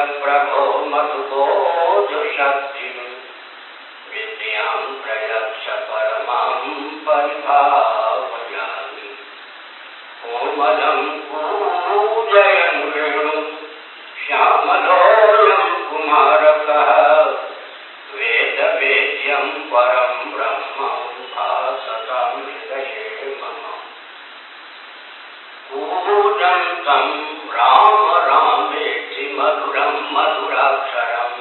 प्रभो मधुबोधशक्तिं विद्यां प्रयच्छ परमां परिभावयामि। कोमलं पूजयन् वेणुं श्यामलोऽयं कुमारकः वेदवेद्यं परं ब्रह्म भासतां हृदये मम। कूजन्तं राम रामेति मधुरं मधुराक्षरम्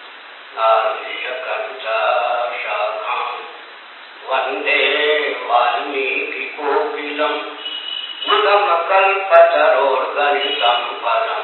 आर्यकविताशाखां वन्दे वाल्मीकिकोकिलं निगमकल्पतरोर्गलितं फलं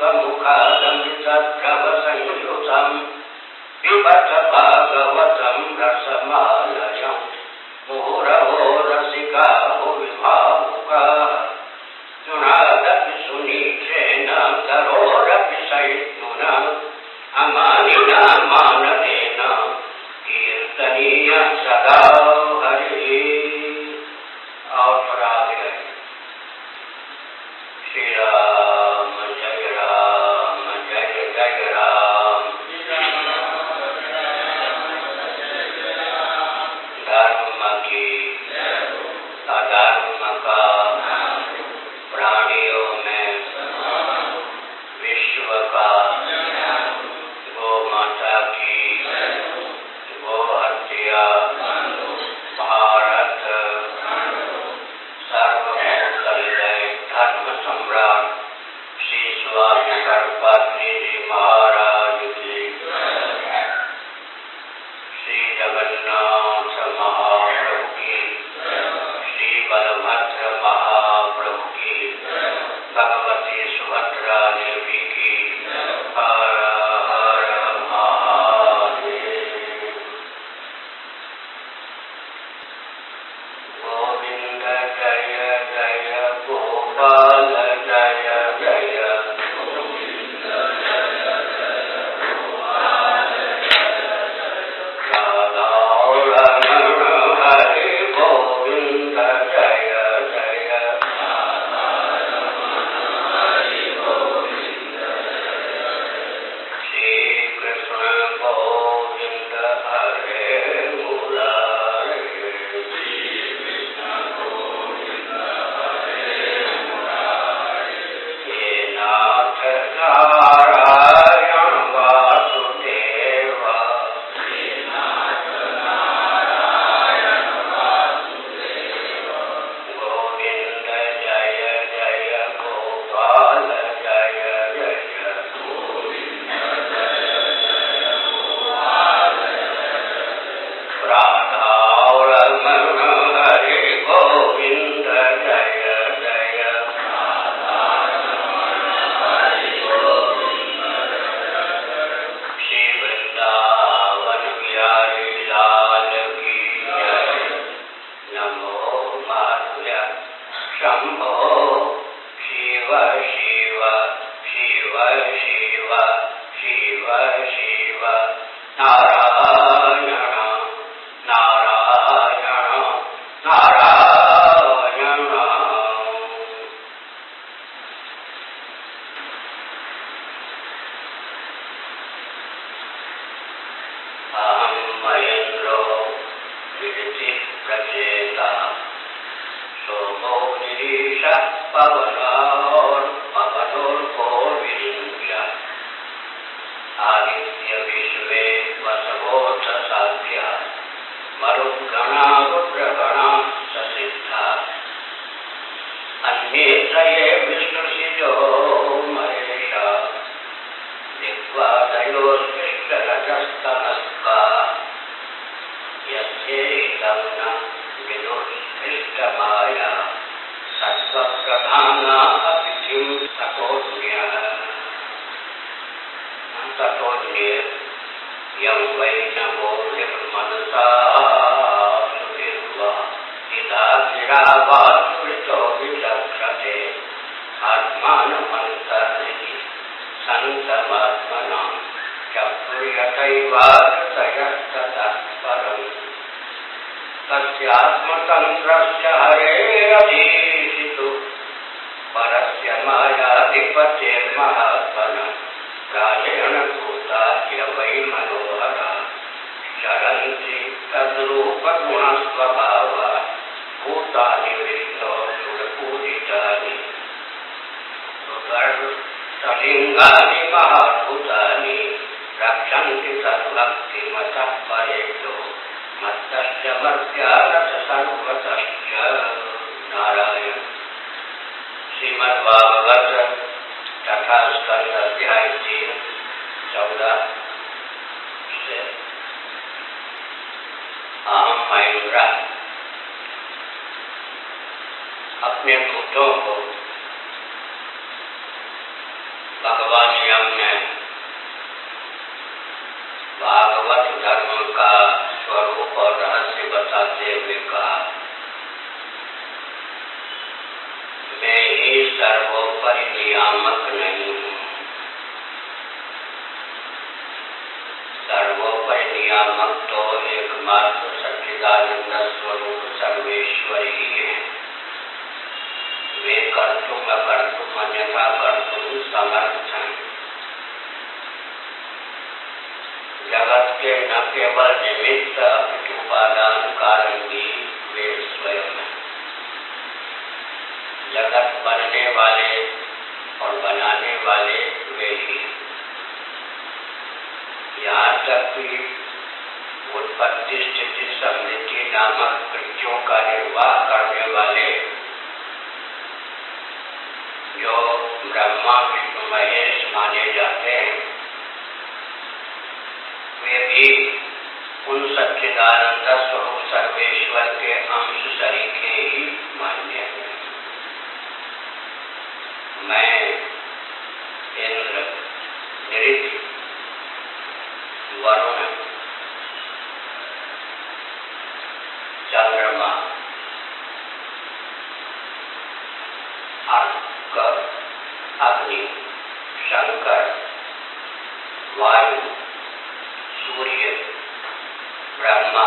शुकमुखादमृतद्रवसंयुतं पिबत भागवतं रसमालयं मुहुरहो रसिका भुवि भावुकाः शृण्वन्ति सुनीचेन तरोरपि सहिष्णुना अमानिना मानवेन कीर्तनीयः सदा हरिः। और राधे श्री राम जय जय राम। धर्म की अधर्म का प्राणियों में विश्व का गो माता की गो हत्या भारत सर्वभूतहृदय धर्म सम्राट श्री स्वामी कर्पात्री जी महाराज की, श्री जगन्नाथ महाप्रभु की, श्री बलभद्र महाप्रभु की, भगवती सुभद्रा देवी की। हर हर महादेव। गोविंद जय जय गोपाल जय जय राधा रमण हरि गोविंद जय जय श्री कृष्ण गोविंद हरे मुरारे। हे नाथ नारायण वासुदेव गोविंद जय जय गोपाल जय जय राधा रमण हरि गोविंद जय जय श्री वृंदावन बिहारी लाल की जय। नमो माधुर्य शंभो शिव शिव शिव शिव शिव शिव नारायण नारायण नारायण। अहं महेन्द्रो गिरिः प्रचेता सोमो गिरीशः पवनोर्गोविंद आदित्य विश्वे वसवोऽथ साध्या मरुद्गणा रुद्रगणा ससिद्धा अन्ये त्रये विष्णुशिरो महेशा दिग्वादयोर्विष्टरजस्तमस्का यस्यैतं न विदुष्टमाया सत्त्वप्रधाना अतिथिं ततोऽन्यः यं वै नमो निर्मनसा सुभिर्वा इदा गिरा वा स्मृतो विचक्षते आत्मानमन्तर्निधि सन्तमात्मनां चक्षुर्यथैवाकृतयस्ततः परम् तस्यात्मतन्त्रस्य हरेरधीशितु परस्य मायाधिपतेर्महात्मनः प्राये सलिंगानि महाभूतानि रक्षन्ति तद्भक्तिमतः परेभ्यो मत्तस्य मर्त्यात् सर्वतश्च। नारायण। श्रीमद्भागवत तथा स्कंद अध्याय 3:14 से अहम मयूरा अपने भूतों को भगवान यम ने भागवत धर्म का स्वरूप और रहस्य बताते हुए कहा, मैं ही सर्वोपरि नियामक नहीं हूँ। सर्वोपरि नियामक तो एकमात्र सच्चिदानंद स्वरूप सर्वेश्वर ही है। वे कर्तुम अकर्तुम अन्यथा कर्तुम समर्थ हैं। जगत के न केवल निमित्त अपितु उपादान कारण भी वे स्वयं हैं। जगत बनने वाले और बनाने वाले वे ही। यहाँ तक कि उत्पत्ति स्थिति समृद्धि नामक कृत्यों का निर्वाह करने वाले जो ब्रह्मा विष्णु महेश माने जाते हैं, वे भी उन सच्चिदानंद स्वरूप सर्वेश्वर के अंश सरीखे ही मान्य हैं। मैं इंद्र, निरिति, वरुण, चंद्रमा, अग्नि, शंकर, वायु, सूर्य, ब्रह्मा,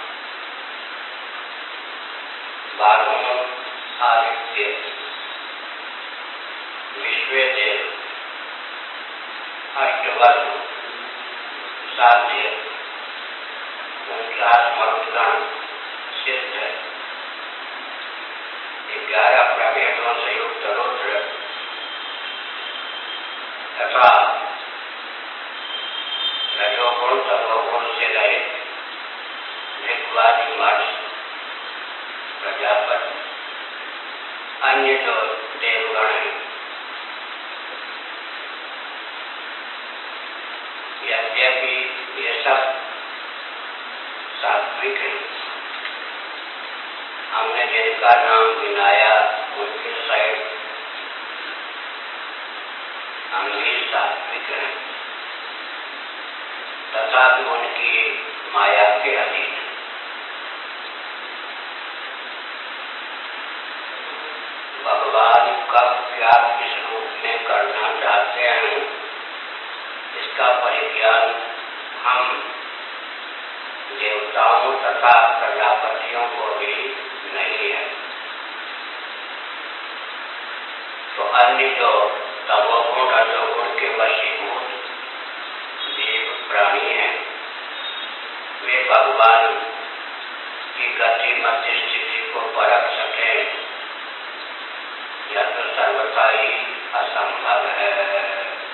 वरुण, आदित्य, विश्वदेव, अष्टवसु, साध्य, 49 मरुदगण, सिद्ध, 11 प्रभेदों से युक्त रुद्र तथा रजोगुण तमोगुण से रहित ऋग्वादी मर्ष, प्रजापति, अन्य जो देवगण हैं, यद्यपि ये सब सात्विक हैं, हमने जिनका नाम गिनाया उनके साइड हम भी सात्विक हैं, तथापि उनकी माया के अधीन। भगवान कब क्या किस रूप में करना चाहते हैं, इसका परिज्ञान हम देवताओं तथा प्रजापतियों को भी नहीं है। तो अन्य जो तमोगुण रजोगुण के वशीभूत जीव प्राणी हैं, वे भगवान की गति मध्य स्थिति को परख सके, यह तो सर्वथा ही असंभव है।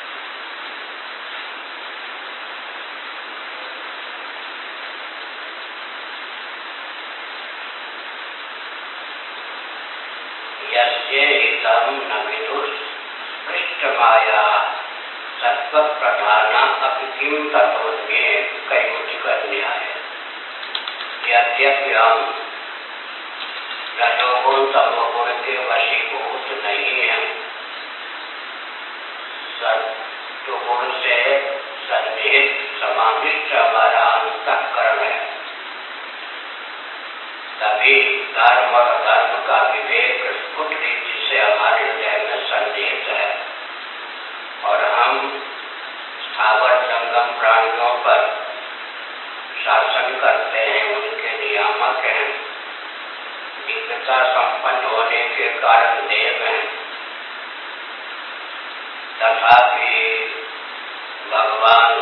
यस्य हितं न विदुः पृष्ठमाया सत्व प्रधाना अपि किं ततोऽन्ये कैमुतिकन्याय। यद्यपि हम रजोगुण तमोगुण के वशीभूत नहीं हैं, सत्वगुण से सन्निहित समाविष्ट हमारा अंतःकरण है, तभी धर्म और अधर्म का विवेक स्फुट रीति से हमारे हृदय में सन्निहित है और हम स्थावर जंगम प्राणियों पर शासन करते हैं, उनके नियामक हैं, दिव्यता संपन्न होने के कारण देव हैं। तथापि भगवान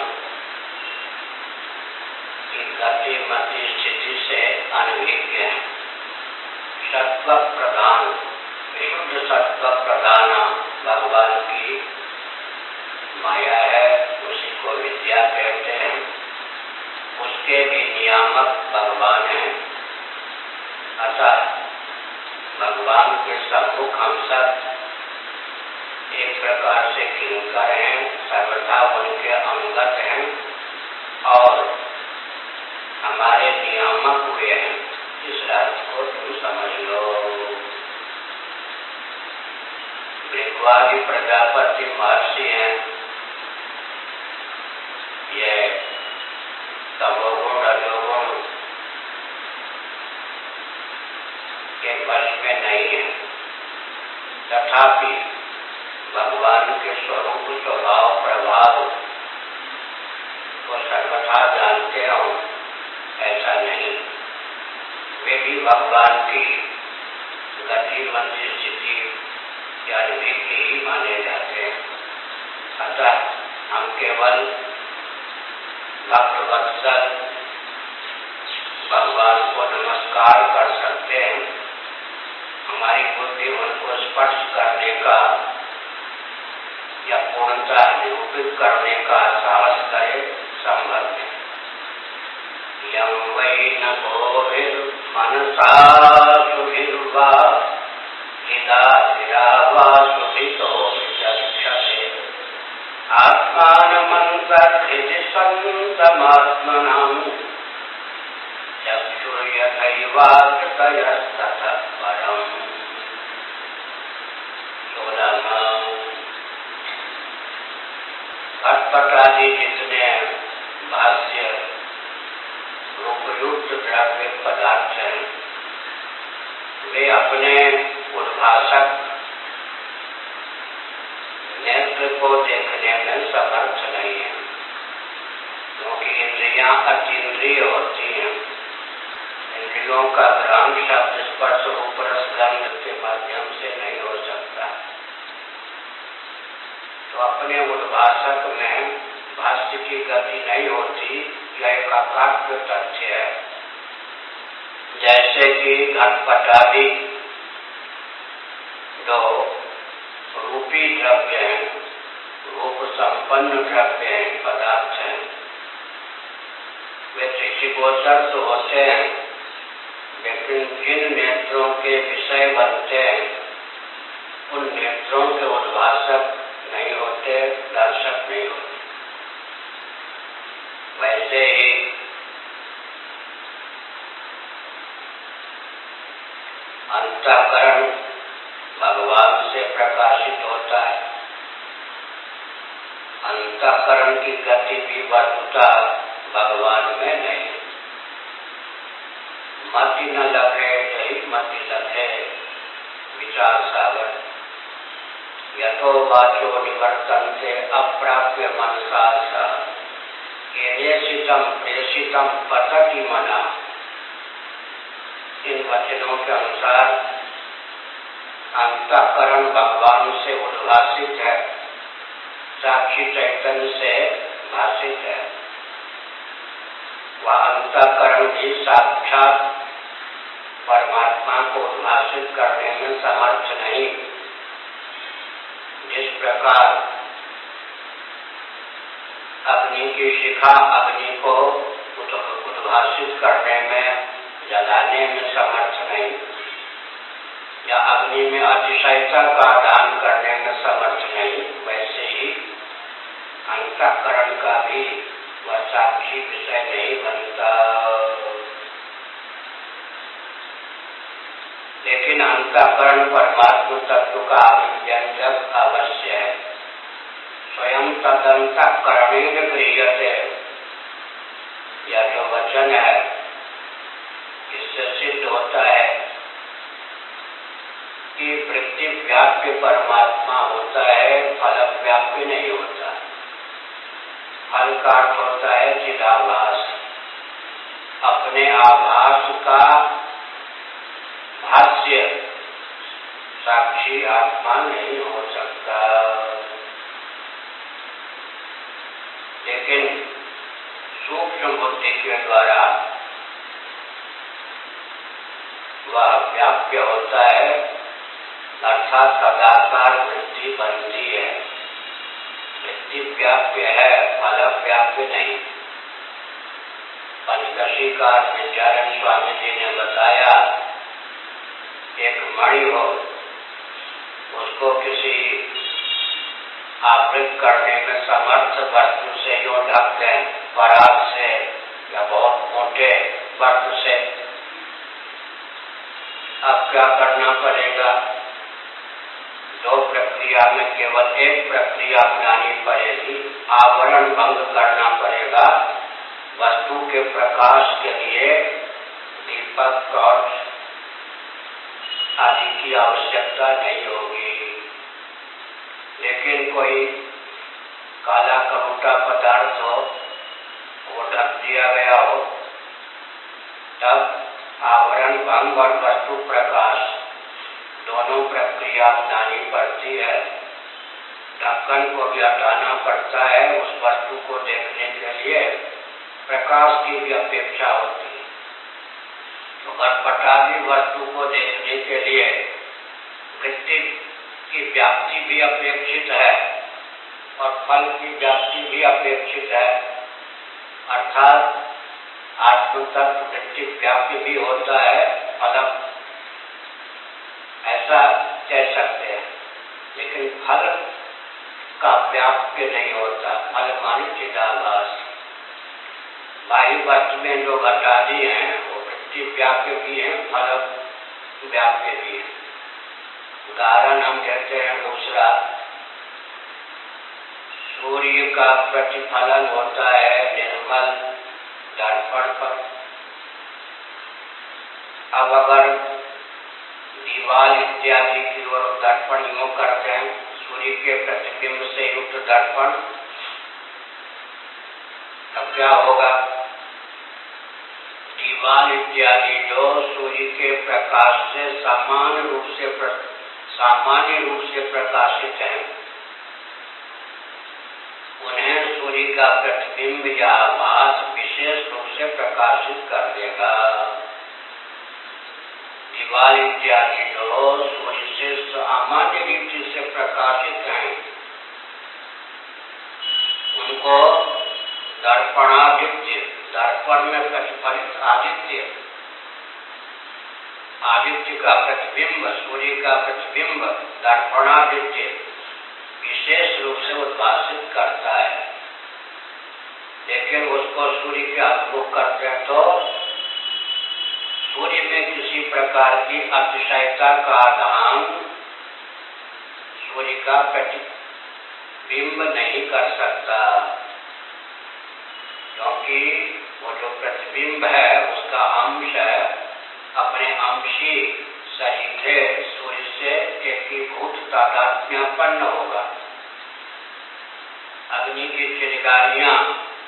की गति मति स्थिति से अनभिज्ञ है। सत्व प्रधान, विशुद्ध सत्व प्रधान भगवान की माया है, उसी को विद्या कहते हैं। उसके भी नियामक भगवान हैं। अतः भगवान के सम्मुख हम सब एक प्रकार से किंकर हैं, सर्वथा उनके अंगत हैं और हमारे नियामक हुए हैं। इस अर्थ को तुम समझ लो। भृगुआदि प्रजापति महर्षि हैं। ये तमोगुण रजोगुण के वश में नहीं है, तथापि भगवान के स्वरूप स्वभाव प्रभाव को सर्वथा जानते हो ऐसा नहीं। वे भी भगवान की गति मंदी स्थिति या अनुभूति ही माने जाते हैं। अतः हम केवल भक्त वत्सल भगवान को नमस्कार कर सकते हैं। हमारी बुद्धि उनको स्पर्श करने का या पूर्णता निरूपित करने का साहस करे संभव है। यं वै न गोभिर्मनसा सुभिर्वा हिता वा सुभितो विचक्षते आत्मानमन्तर्हृदि सन्तमात्मनां चक्षुर्यथैवाकृतयस्ततः परम्। 16वां घटपटादि जितने भाष्य रूपयुक्त द्रव्य पदार्थ हैं, वे अपने उद्भाषक नेत्र को देखने में समर्थ नहीं है, क्योंकि इंद्रियां अतीन्द्रिय होती हैं। इंद्रियों का ग्रहण शब्द स्पर्श रूप रस गंध के माध्यम से नहीं हो सकता। तो अपने उद्भाषक में भाष्य की गति नहीं होती, यह एक अकाट्य तथ्य है। जैसे कि घटपटादि जो रूपी द्रव्य हैं, रूप संपन्न द्रव्य हैं, पदार्थ हैं, वे दृष्टिगोचर तो होते हैं, लेकिन जिन नेत्रों के विषय बनते हैं उन नेत्रों के उद्भाषक नहीं होते, दर्शक नहीं होते। वैसे ही अंतःकरण भगवान से प्रकाशित होता है। अंतःकरण की गति भी वस्तुतः भगवान में नहीं। मति न लगे जही मति लगे विचार सागर यतो वाचो निवर्तन्ते अप्राप्य मनसा सह येनेशितम प्रेषितम पतति मना। इन वचनों के अनुसार अंतःकरण भगवान से उद्भासित है, साक्षी चैतन्य से भाषित है। वह अंतःकरण भी साक्षात परमात्मा को उद्भासित करने में समर्थ नहीं। जिस प्रकार अग्नि की शिखा अग्नि को उद्भासित करने में, जलाने में समर्थ नहीं, या अग्नि में अतिशयता का दान करने में समर्थ नहीं, वैसे ही अंतःकरण का भी वह साक्षी विषय नहीं बनता। लेकिन अंतःकरण परमात्मा तत्व का अभिव्यंजक अवश्य है। स्वयं तदंतःकरणेन गृह्यते, यह जो वचन है इससे सिद्ध होता है कि वृत्ति व्याप्य परमात्मा होता है, फल व्याप्य नहीं होता। फल का अर्थ होता है चिदाभास। अपने आभास का भाष्य साक्षी आत्मा नहीं हो सकता। लेकिन सूक्ष्म बुद्धि के द्वारा वह व्याप्य होता है, अर्थात सदाकार वृत्ति बनती है। वृत्ति व्याप्य है, फल व्याप्य नहीं। पंचदशीकार विद्यारण स्वामी जी ने बताया, एक मणि हो, उसको किसी आवृत करने में समर्थ वस्तु से जो ढक दें, पराग से या बहुत मोटे वस्त्र से, अब क्या करना पड़ेगा? दो प्रक्रिया में केवल एक प्रक्रिया अपनानी पड़ेगी। आवरण भंग करना पड़ेगा। वस्तु के प्रकाश के लिए दीपक टॉर्च आदि की आवश्यकता नहीं होगी। लेकिन कोई काला करूटा पदार्थ हो, वो ढक दिया गया हो, तब आवरण भंग और वस्तु प्रकाश दोनों प्रक्रिया अपनानी पड़ती है। ढक्कन को भी हटाना पड़ता है, उस वस्तु को देखने के लिए प्रकाश की भी अपेक्षा होती है। तो घटपटादी वस्तु को देखने के लिए वृत्ति की व्याप्ति भी अपेक्षित है और फल की व्याप्ति भी अपेक्षित है। अर्थात आत्म तत्व वृत्ति व्याप्य भी होता है, फल ऐसा कह सकते हैं, लेकिन फल का व्याप्य नहीं होता। फल माने चिदाभास। बाह्य वस्तु में जो घटादी हैं वो वृत्ति व्याप्य भी है, फल व्याप्य भी है। उदाहरण हम कहते हैं दूसरा, सूर्य का प्रतिफलन होता है निर्मल दर्पण पर। अब अगर दीवाल इत्यादि की ओर दर्पण यूं करते हैं, सूर्य के प्रतिबिंब से युक्त दर्पण, तब क्या होगा? दीवाल इत्यादि जो सूर्य के प्रकाश से सामान्य रूप से प्रकाशित हैं, उन्हें सूर्य का प्रतिबिंब या आभास विशेष रूप से प्रकाशित कर देगा। दीवाल इत्यादि जो सूर्य से सामान्य रीति से प्रकाशित हैं, उनको दर्पणादित्य, दर्पण में प्रतिफलित आदित्य का प्रतिबिंब, सूर्य का प्रतिबिंब दर्पणादित्य विशेष रूप से उद्भासित करता है। लेकिन उसको सूर्य के अभिमुख करते हैं तो सूर्य में किसी प्रकार की अतिशयता का आधान सूर्य का प्रतिबिंब नहीं कर सकता, क्योंकि वो जो प्रतिबिंब है उसका अंश है, अपने अंशी सहित सूर्य से एकीभूत तादात्म्यपन्न होगा। अग्नि की चिंगारियां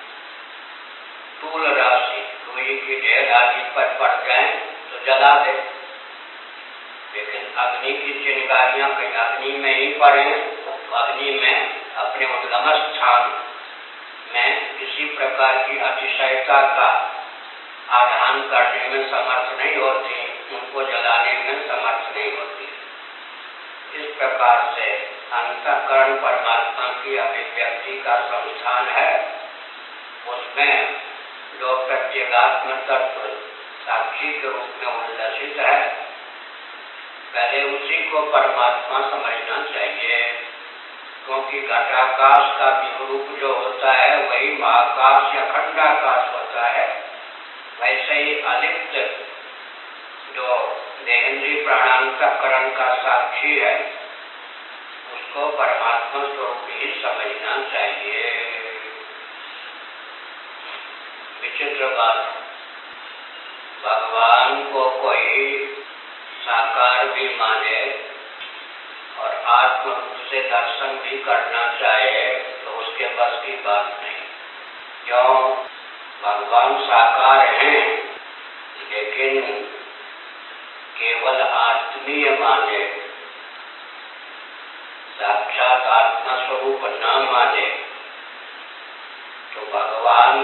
तूल राशि लोहे की ढेर आदि पर पड़ जाए तो जला दे, लेकिन अग्नि की चिंगारियां कहीं अग्नि में ही पड़े तो अग्नि में अपने उद्गम स्थान में किसी प्रकार की अतिशयता का आधान करने में समर्थ नहीं होती, उनको जलाने में समर्थ नहीं होती। इस प्रकार से अंतःकरण परमात्मा की अभिव्यक्ति का संस्थान है, उसमें जो प्रत्येगात्म तत्व साक्षी के रूप में उल्लसित है, पहले उसी को परमात्मा समझना चाहिए, क्योंकि घटाकाश का विरूप जो होता है वही महाकाश या खंडाकाश होता है। वैसे ही अलिप्त जो देहेंद्रीय प्राणांतःकरण का साक्षी है, उसको परमात्मा स्वरूप ही समझना चाहिए। विचित्र बात, भगवान को कोई साकार भी माने और आत्म रूप से दर्शन भी करना चाहे तो उसके बस की बात नहीं। क्यों? भगवान साकार हैं, लेकिन केवल आत्मीय माने, साक्षात आत्मा स्वरूप न माने तो भगवान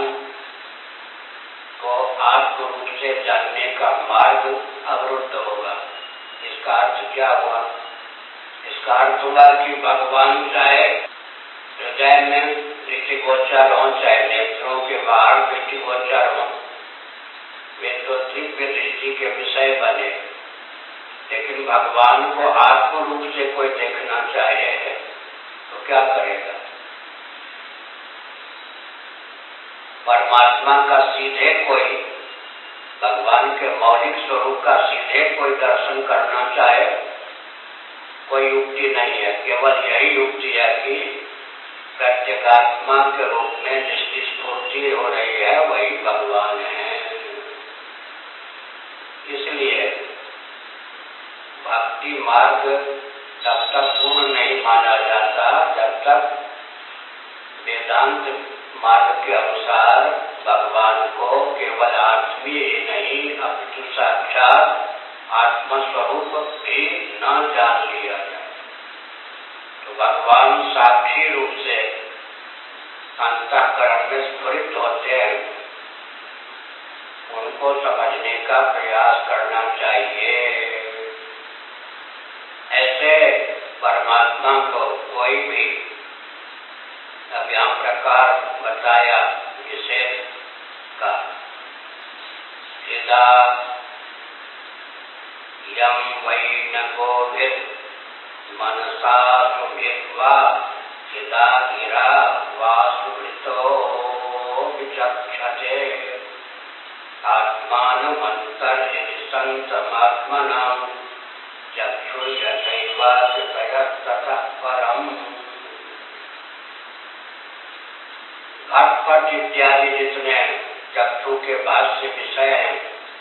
को आत्म रूप से जानने का मार्ग अवरुद्ध होगा। इसका अर्थ क्या हुआ? इसका अर्थ हुआ कि भगवान चाहे हृदय में दृष्टिगोचर हो, चाहे नेत्रों के बाहर दृष्टिगोचर हो, वे तो दिव्य दृष्टि के विषय बने। लेकिन भगवान को आत्म रूप से कोई देखना चाहे तो क्या करेगा? परमात्मा का सीधे कोई, भगवान के मौलिक स्वरूप का सीधे कोई दर्शन करना चाहे, कोई युक्ति नहीं है। केवल यही युक्ति है कि प्रत्येगात्मा के रूप में जिसकी स्फूर्ति हो रही है वही भगवान है। इसलिए भक्ति मार्ग तब तक पूर्ण नहीं माना जाता जब तक वेदांत मार्ग के अनुसार भगवान को केवल आत्मीय ही नहीं अपितु साक्षात आत्मस्वरूप भी न जान लिया जाए। तो भगवान साक्षी रूप से अंतःकरण में स्फुरित होते हैं, उनको समझने का प्रयास करना चाहिए। ऐसे परमात्मा को कोई भी अज्ञान प्रकार बताया विशेष का यदा यम वै न गोविद मनसा सुभित्वा यदा गिरा वासुवृतो विचक्षते आत्मानमन्तर्यदि सन्तमात्मनां चक्षुर्यथैवादितयस्ततः परम्। घटपट इत्यादि जितने चक्षु के भाष्य विषय हैं,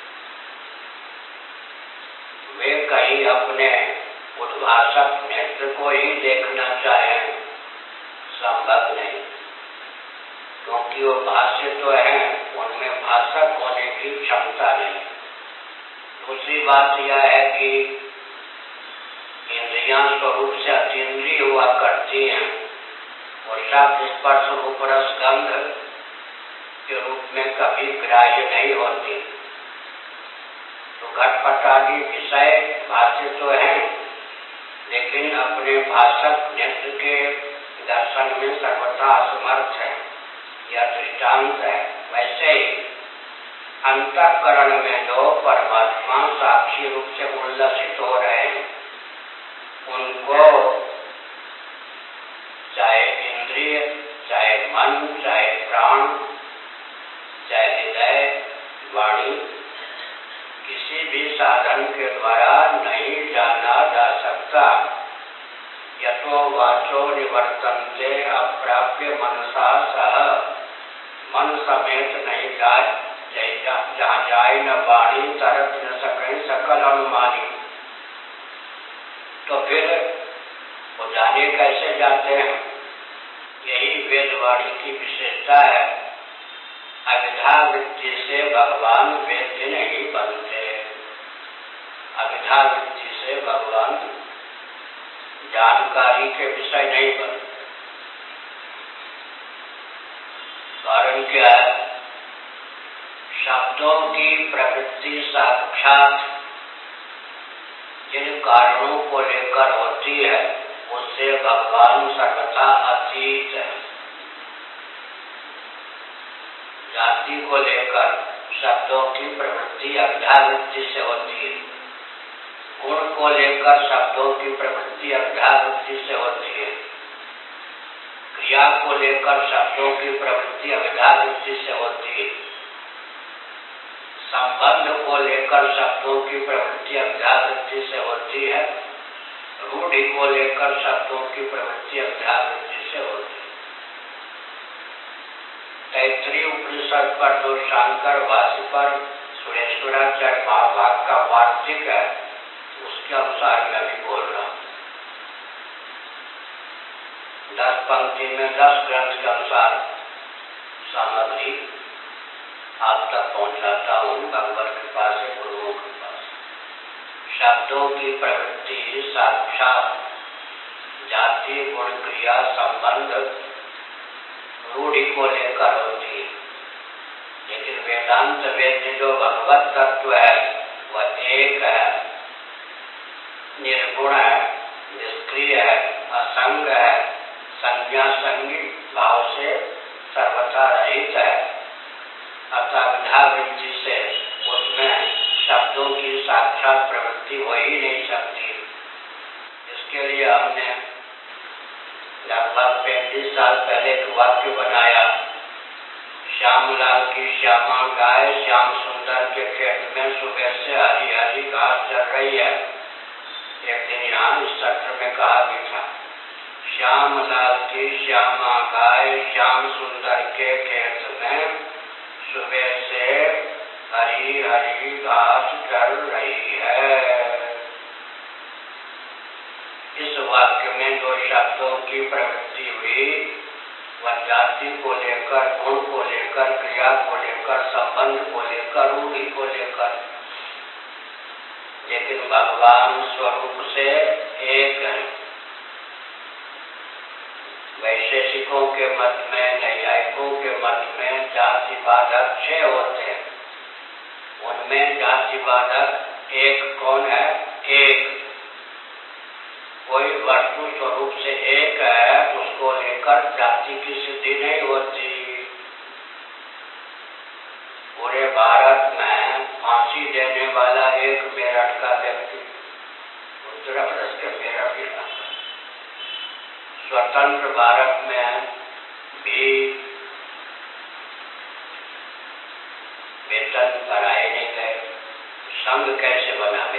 वे कहीं अपने उद्भाषक नेत्र को ही देखना चाहें संभव नहीं, क्योंकि वो भाष्य तो है, उनमें भाषक होने की क्षमता नहीं। दूसरी बात यह है कि इंद्रियां स्वरूप से अतीन्द्रिय हुआ करती हैं और शब्द स्पर्श रूप रस गंध के रूप में कभी ग्राह्य नहीं होती। तो घटपट आदि विषय भाष्य तो है, लेकिन अपने भाषक नेत्र के दर्शन में सर्वथा असमर्थ है, यह दृष्टांत है। वैसे ही अंतःकरण में जो परमात्मा साक्षी रूप से उल्लसित हो रहे हैं, उनको चाहे इंद्रिय, चाहे मन, चाहे प्राण, चाहे हृदय, वाणी, किसी भी साधन के द्वारा नहीं जाना जा सकता। यतो वाचो निवर्तन्ते अप्राप्य मनसा सह, मन समेत नहीं जाए, जहाँ जाए न वाणी तरत न सके सकल अनुमानी। तो फिर वो जाने कैसे जाते हैं? यही वेदवाणी की विशेषता है। अविद्या वृत्ति से भगवान वेद्य नहीं बनते, अविद्या वृत्ति से भगवान जानकारी के विषय नहीं बनते। कारण क्या है? शब्दों की प्रवृत्ति साक्षात जिन कारणों को लेकर होती है उससे भगवान सर्वथा अतीत है। जाति को लेकर शब्दों की प्रवृत्ति अविद्यावृत्ति से होती है, गुण को लेकर शब्दों की प्रवृत्ति अविद्यावृत्ति से होती है, क्रिया को लेकर शब्दों की प्रवृत्ति अविद्यावृत्ति से होती है, संबंध को लेकर शब्दों की प्रवृत्ति अविद्यावृत्ति से होती है, रूढ़ि को लेकर शब्दों की प्रवृत्ति अविद्यावृत्ति से होती है। तैत्तरीय उपनिषद पर जो शांकर भाष्य पर सुरेश्वराचार्य महाभाग का वार्तिक है, उसके अनुसार मैं भी बोल रहा हूँ। 10 पंक्ति में 10 ग्रंथ के अनुसार सामग्री आप तक पहुंचाता हूँ, भगवत कृपा से, गुरुओं के पास। शब्दों की प्रवृत्ति साक्षात जाति, गुण, क्रिया, संबंध, रूढ़ि को लेकर होती है, लेकिन वेदांत वेद जो भगवत तत्व है वह एक है, निर्गुण है, निष्क्रिय है, असंग है, संज्ञा संगी भाव से सर्वथा रहित है, अतः विधा वृत्ति से उसमें शब्दों की साक्षात प्रवृत्ति हो ही नहीं सकती। इसके लिए हमने लगभग 35 साल पहले एक वाक्य बनाया, श्यामलाल की श्यामा गाय श्याम सुंदर के खेत में सुबह से हरी हरी घास चल रही है। एक दिन यहाँ इस सत्र में कहा भी था, श्यामलाल की श्यामा गाय श्याम सुंदर के खेत में सुबह से हरी हरी घास चल रही है। इस वाक्य में जो शब्दों की प्रवृत्ति हुई वह जाति को लेकर, गुण को लेकर, क्रिया को लेकर, संबंध को लेकर, रूढ़ी को लेकर, लेकिन भगवान स्वरूप से एक है। वैशेषिकों के मत में, नैयायिकों के मत में जातिवादक 6 होते हैं। उनमें जातिवादक एक कौन है? एक कोई वस्तु स्वरूप से एक है, उसको लेकर जाति की सिद्धि नहीं होती। पूरे भारत में फांसी देने वाला एक मेरठ का व्यक्ति, उत्तर प्रदेश के मेरठ इलाका, स्वतंत्र भारत में भी वेतन बढ़ाए नहीं गए, संघ कैसे बनावे?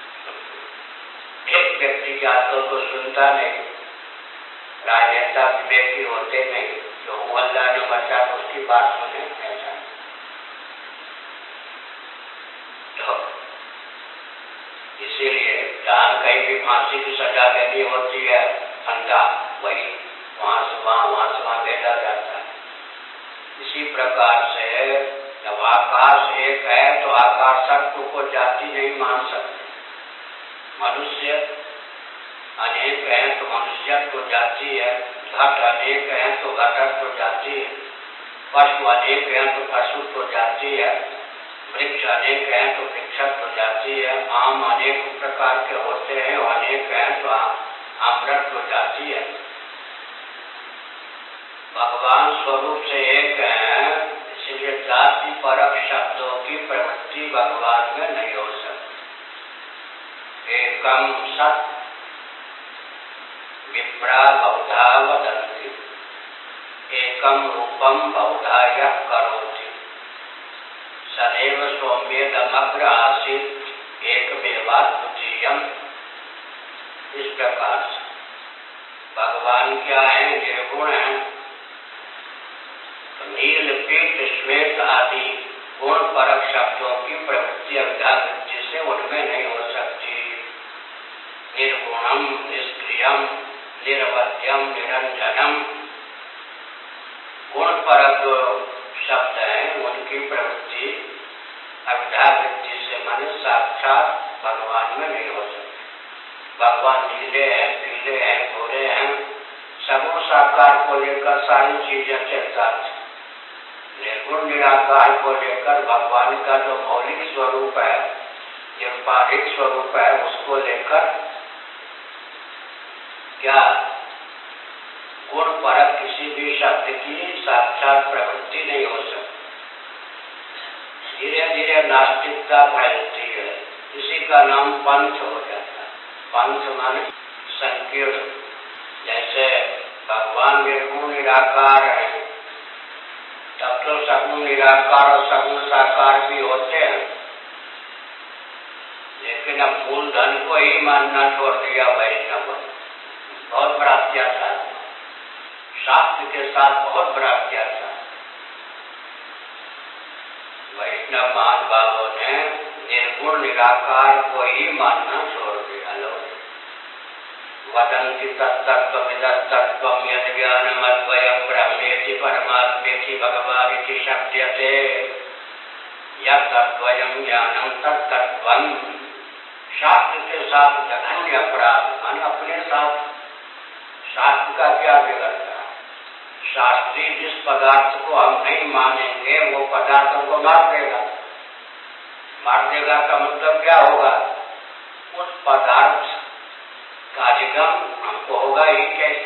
एक व्यक्ति जातों को सुनता नहीं, राजनेता विवेकी होते नहीं, जो हल्ला न मचा तो उसकी बात सुने ऐसा। तो इसीलिए जहाँ कहीं भी फांसी की सजा देनी होती है, फंदा वही वहां से वहां भेजा जाता है। इसी प्रकार से जब आकाश एक है तो आकाशत्व को जाति नहीं मान सकते। मनुष्य अनेक है तो मनुष्यत्व तो जाति है, घट अनेक है तो घटत्व तो जाति है, पशु अनेक है तो पशु तो जाति है, वृक्ष अनेक है तो वृक्षत्व तो जाति है, आम अनेक प्रकार के होते हैं, अनेक है तो अमृत तो जाति है। भगवान स्वरूप से एक है, इसलिए जाति परक शब्दों की प्रवृत्ति भगवान में नहीं हो सकती। एकम सत् विप्रा बहुधा वदन्ति, एकम रूपम बहुधा यः करोति, सदैव सौम्येदमग्र आसीत् एकमेवाद्वितीयम्। इस प्रकार से भगवान क्या है? निर्गुण है। तो नील पीत श्वेत आदि गुण परक शब्दों की प्रवृत्ति अविद्यावृत्ति से उनमें नहीं हो सकती। निर्गुणम, निष्क्रियम, निरवध्यम, निरंजनम, गुण परक जो शब्द हैं उनकी प्रवृत्ति अविद्यावृत्ति से मन साक्षात भगवान में नहीं हो सकती। भगवान नीले हैं, पीले हैं, गोरे हैं, सगुण साकार को लेकर सारी चीजें चलता है। निर्गुण निराकार को लेकर भगवान का जो मौलिक स्वरूप है, निरुपाधिक स्वरूप है, उसको लेकर क्या गुण परक किसी भी शब्द की साक्षात प्रवृत्ति नहीं हो सकती। धीरे धीरे नास्तिकता फैलती है, इसी का नाम पंथ हो जाता है। पंथ माने संकीर्ण। जैसे भगवान निर्गुण निराकार है, तब तो सगुण निराकार और सगुण साकार भी होते हैं, लेकिन अब मूल धन को ही मानना छोड़ दिया वैष्णव। बहुत बड़ा अत्याचार, शास्त्र के साथ बहुत बड़ा अत्याचार। वैष्णव महानुभावों ने निर्गुण निराकार को ही मानना छोड़ दिया। लोग वदन्ति तत्तत्त्वमिदत्तत्त्वं यद् ज्ञानमद्वयं ब्रह्मेति परमात्मेति भगवानिति शब्दयते, यत् तद्वयं ज्ञानं तत्तत्त्वं। शास्त्र के साथ जघन्य अपराध, माने अपने साथ शास्त्र का क्या बिगड़ता है? शास्त्री जिस पदार्थ को हम नहीं मानेंगे वो पदार्थ को मार देगा। मार देगा का मतलब क्या होगा? उस पदार्थ का अधिगम हमको होगा ही कैसे? जब हम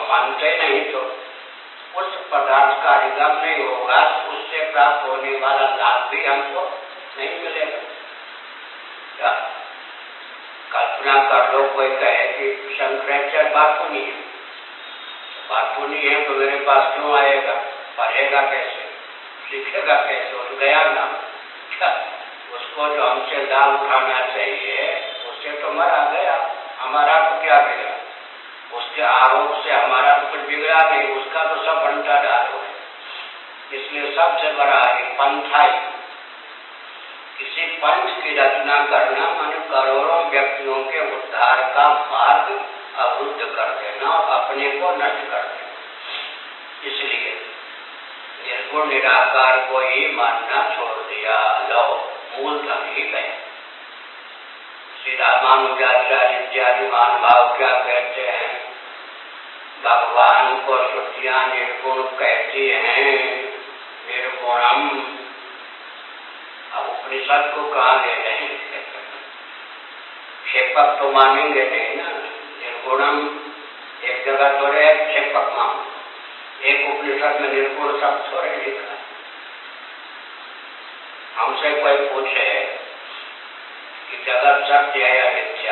मानते नहीं तो उस पदार्थ का अधिगम नहीं होगा, उससे प्राप्त होने वाला लाभ भी हमको नहीं मिलेगा। क्या कल्पना कर लो, कोई कहे कि शंकराचार्य बातूनी है, बातूनी है तो मेरे पास क्यों आएगा, पढ़ेगा कैसे, सीखेगा कैसे, उस गया ना। क्या उसको जो हमसे लाभ उठाना चाहिए उससे तो मरा गया, हमारा तो क्या बिगड़ा, उसके आरोप से हमारा तो कुछ बिगड़ा नहीं, उसका तो सब बनता डालो है। इसलिए सबसे बड़ा एक पंथा ही, किसी पंथ की रचना करना माने करोड़ों व्यक्तियों के उद्धार का मार्ग अवरुद्ध कर देना और अपने को नष्ट कर देना। इसलिए निर्गुण निराकार को ही मानना छोड़ दिया, लो मूलधन ही गया। श्री रामानुजाचार्य इत्यादि महानुभाव क्या कहते हैं, भगवान को श्रुतियां निर्गुण कहती हैं, निर्गुणम। अब उपनिषद को कहाँ ले जाएंगे, क्षेपक तो मानेंगे नहीं ना, निर्गुणम एक जगह थोड़े क्षेपक मान, एक उपनिषद में निर्गुण शब्द थोड़े लिखा। हमसे कोई पूछे कि जगत सत्य है या मिथ्या,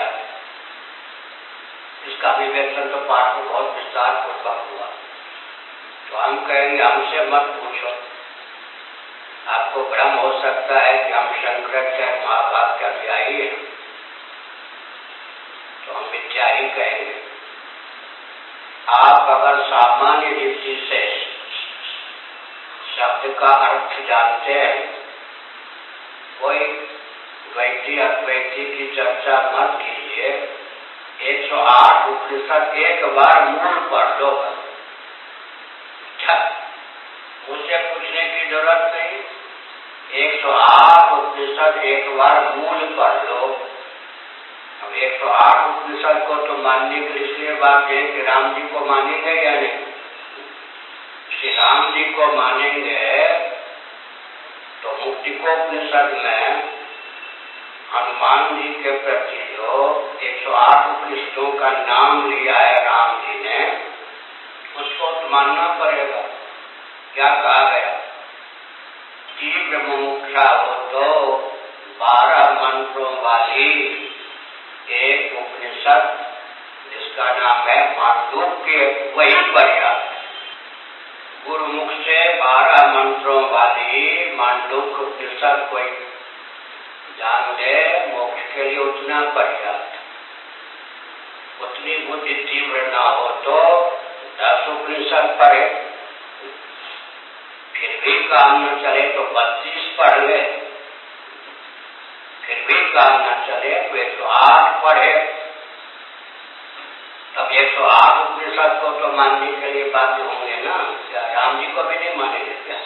इसका विवेचन तो पाठ में बहुत विस्तार पूर्वक हुआ, तो हम कहेंगे हमसे मत पूछो, आपको भ्रम हो सकता है कि हम शंकराचार्य महाभाग के अनुयायी हैं, तो हम मिथ्या ही कहेंगे। आप अगर सामान्य रीति से शब्द का अर्थ जानते हैं, कोई द्वैती अद्वैती की चर्चा मत कीजिए, 108 उपनिषद एक बार मूल पढ़ लो, मुझसे पूछने की जरूरत नहीं, 108 उपनिषद एक बार मूल पढ़ लो। अब 108 उपनिषद को तो मानने के इसलिए बात है कि राम जी को मानेंगे या नहीं, श्री राम जी को मानेंगे तो मुक्तिकोपनिषद में हनुमान जी के प्रति जो 108 उपनिषदों का नाम लिया है राम जी ने, उसको तो मानना पड़ेगा। क्या कहा गया, तीव्र मुमुक्षा हो तो 12 मंत्रों वाली एक उपनिषद जिसका नाम है मांडूक्य, वही पर्याप्त। गुरुमुख से 12 मंत्रों वाली मांडूक्य उपनिषद कोई जान ले, मोक्ष के लिए उतना पर्याप्त। उतनी बुद्धि तीव्र ना हो तो 10 उपनिषद पढ़े, फिर भी काम न चले तो 32 पढ़ ले, फिर भी काम न चले तो 108 पढ़े। तब 108 उपनिषद को तो मानने के लिए बाध्य होंगे ना, क्या राम जी को भी नहीं मानेंगे क्या?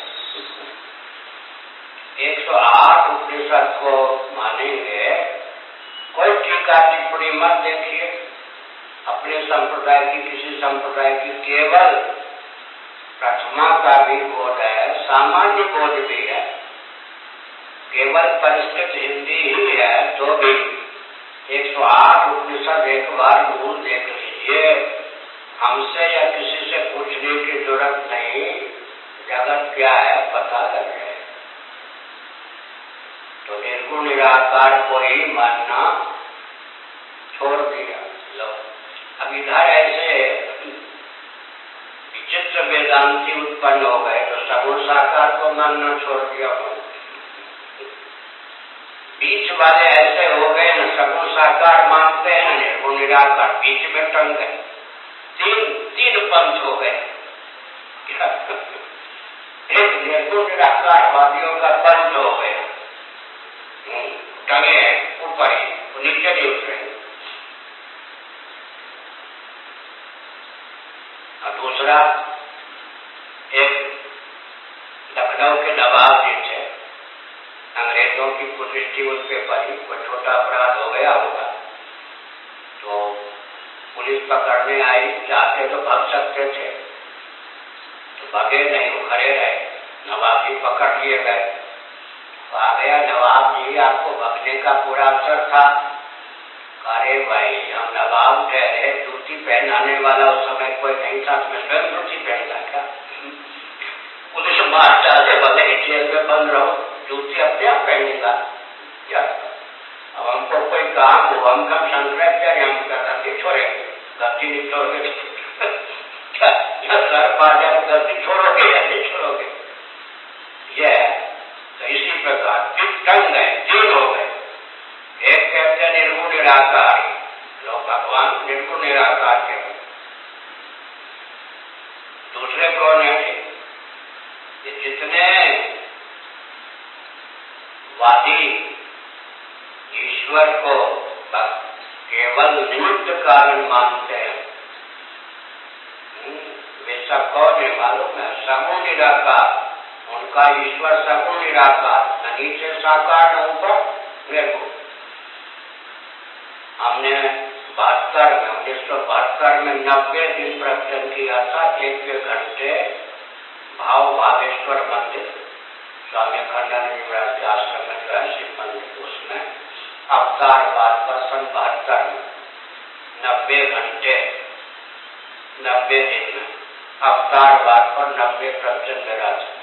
108 उपनिषद को मानेंगे, कोई टीका टिप्पणी मत देखिए अपने संप्रदाय की, किसी संप्रदाय की, केवल प्रथमा का भी बोध है, सामान्य बोध भी है, केवल परिष्कृत हिंदी ही है, तो भी 108 उपनिषद एक बार मूल देख लीजिए। हमसे या किसी से पूछने की जरूरत नहीं, जगत क्या है पता लग जाए। तो निर्गुण निराकार को ही मानना छोड़ दिया। लो अब इधर ऐसे विचित्र वेदांती उत्पन्न हो गए तो सगुण साकार को मानना छोड़ दिया। बीच वाले ऐसे हो गए न, सगुण साकार मानते हैं, निर्गुण निराकार बीच में टंग गए, तीन पंथ हो गए। एक निर्गुण निराकारवादियों का पंथ हो गया, टंगे ऊपर ही, नीचे नहीं उतरेंगे। और दूसरा, एक लखनऊ के नवाब जी थे, अंग्रेजों की पुलिस उस पे पड़ी, कोई छोटा अपराध हो गया होगा तो पुलिस पकड़ने आई, चाहते तो भाग सकते थे, तो भागे नहीं, वो खड़े रहे। नवाब जी पकड़ लिए गए, तो आ गया नवाब जी, आपको भगने का पूरा अवसर था। अरे भाई हम नवाब ठहरे, जूती पहनाने वाला उस समय कोई नहीं था, मैं स्वयं धोती पहनता क्या? पुलिस मार डाले, बोले जेल में बंद रहो, जूती अपने आप पहनेगा क्या? अब हमको कोई काम हो, हम कब शंकराचार्य हम कहता थे छोड़ेंगे, गलती नहीं छोड़ोगे सर पा जाए गलती छोड़ोगे या नहीं छोड़ोगे? ये तो इसी प्रकार टंग गए, तीन हो गए। एक कहते हैं निर्गुण निराकार, लोग भगवान निर्गुण निराकार के। दूसरे कौन है? ये जितने वादी ईश्वर को केवल निमित्त कारण मानते हैं, वे सब कौन है मालूम है? सगुण निराकार। उनका ईश्वर सगुण निराकार, न नीचे साकार न ऊपर निर्गुण। हमने 1972 में 90 दिन प्रवचन किया था, 1 घंटे भाव भावेश्वर मंदिर स्वामी अखंडानंद महाराज के आश्रम में जो है शिव मंदिर, उसमें अवतारवाद पर सन 72 में 90 घंटे 90 दिन में अवतारवाद पर 90 प्रवचन मेरा था।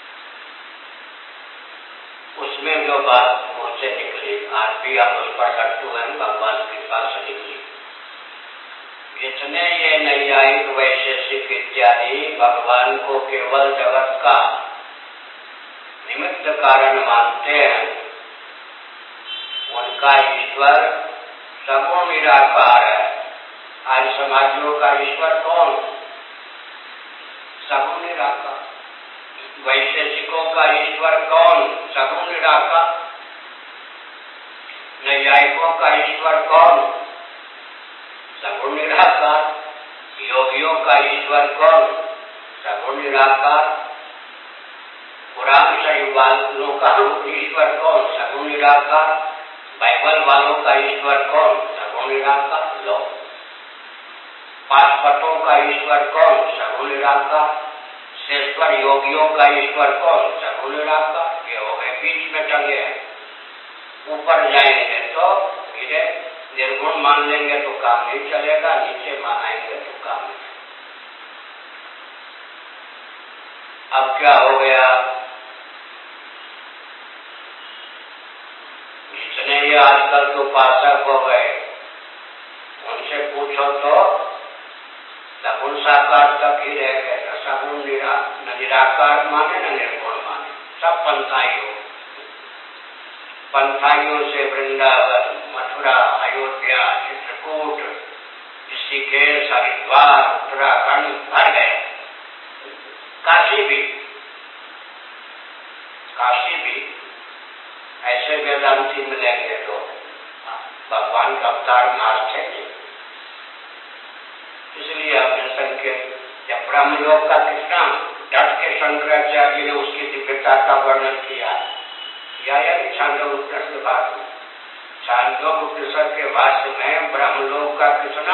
उसमें जो बात मुझसे निकली, आज भी हम उस पर लट्टू हैं, भगवान की कृपा से निकली। जितने ये नैयायिक वैशेषिक इत्यादि भगवान को केवल जगत का निमित्त कारण मानते हैं, उनका ईश्वर सगुण निराकार है। आज समाजियों का ईश्वर कौन? सगुण निराकार। वैशेषिकों का ईश्वर कौन? सगुण निराकार। नैयायिकों का ईश्वर कौन? सगुण निराकार। योगियों का ईश्वर कौन? सगुण निराकार। पुराण शरीफ वालों का ईश्वर कौन? सगुण निराकार। बाइबल वालों का ईश्वर कौन? सगुण निराकार। लो, पाशपतों का ईश्वर कौन? सगुण निराकार। शेषवर योगियों का ईश्वर कौन? सगुण निराकार। ये हो गए बीच में टंगे हैं। ऊपर जाएंगे तो धीरे निर्गुण मान लेंगे तो काम नहीं चलेगा, नीचे मानेंगे तो काम नहीं। अब क्या हो गया? जितने ये आजकल तो उपासक हो गए, उनसे पूछो तो सगुण साकार तक ही रह गए। सगुण निराकार माने न निर्गुण माने, सब पंथाइयों से वृंदावन, मथुरा, अयोध्या, चित्रकूट, ऋषिकेश, हरिद्वार, उत्तराखंड भर गए। काशी भी ऐसे वेदांती मिलेंगे तो भगवान का अवतार मार्ग है। इसलिए आपने संकेत जब ब्रह्मलोक का कितना डट के शंकराचार्य ने उसकी दिव्यता का वर्णन किया, या छांदोग्य उपनिषद भाग में, छांदोग्य उपनिषद के भाष्य में ब्रह्मलोक का कितना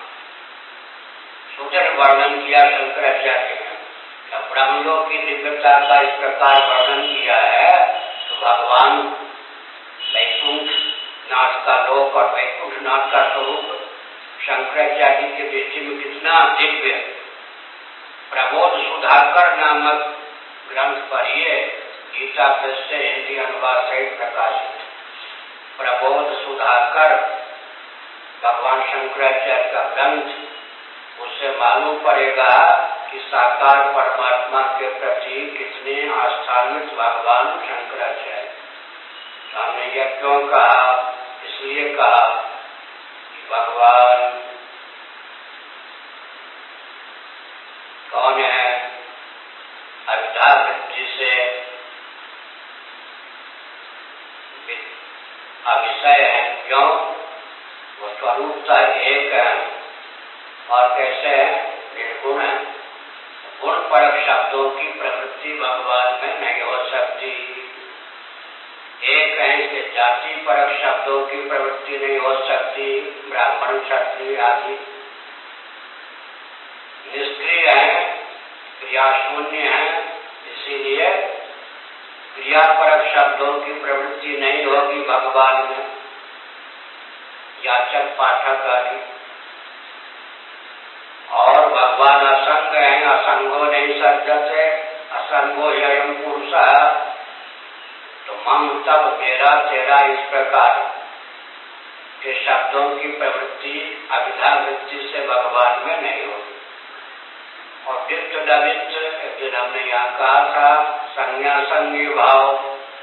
सुंदर वर्णन किया शंकराचार्य ने। जब ब्रह्मलोक की दिव्यता का इस प्रकार वर्णन किया है तो भगवान वैकुंठ नाथ का लोक और वैकुंठ नाथ का स्वरूप शंकराचार्य की दृष्टि में कितना दिव्य। प्रबोध सुधाकर नामक ग्रंथ पढ़िए, गीता प्रेस से हिंदी अनुवाद सहित प्रकाशित। प्रबोध सुधाकर भगवान शंकराचार्य का ग्रंथ, उससे मालूम पड़ेगा कि साकार परमात्मा के प्रति कितने आस्थान्वित भगवान शंकराचार्य। हमने यह क्यों कहा? इसलिए कहा कि भगवान कौन है? अविद्या वृत्ति से अविषय है। क्यों? वो स्वरूपता एक है। और कैसे है? निर्गुण है। गुण परक शब्दों की प्रवृत्ति भगवान में नहीं हो सकती। एक है, इसके जाति परक शब्दों की प्रवृत्ति नहीं हो सकती। ब्राह्मण, क्षत्रिय आदि निष्क्रिय है, क्रिया शून्य है, इसीलिए क्रियापरक शब्दों की प्रवृत्ति नहीं होगी भगवान में। याचक, पाठक आदि। और भगवान असंग है, असंगो नहीं सज्जते, असंगो ययम पुरुष। तो मम तब मेरा तेरा इस प्रकार के शब्दों की प्रवृत्ति अभिधा वृत्ति से भगवान में नहीं होती। और वित्त दवित्त, एक दिन हमने यहाँ कहा था, संज्ञा संज्ञी भाव,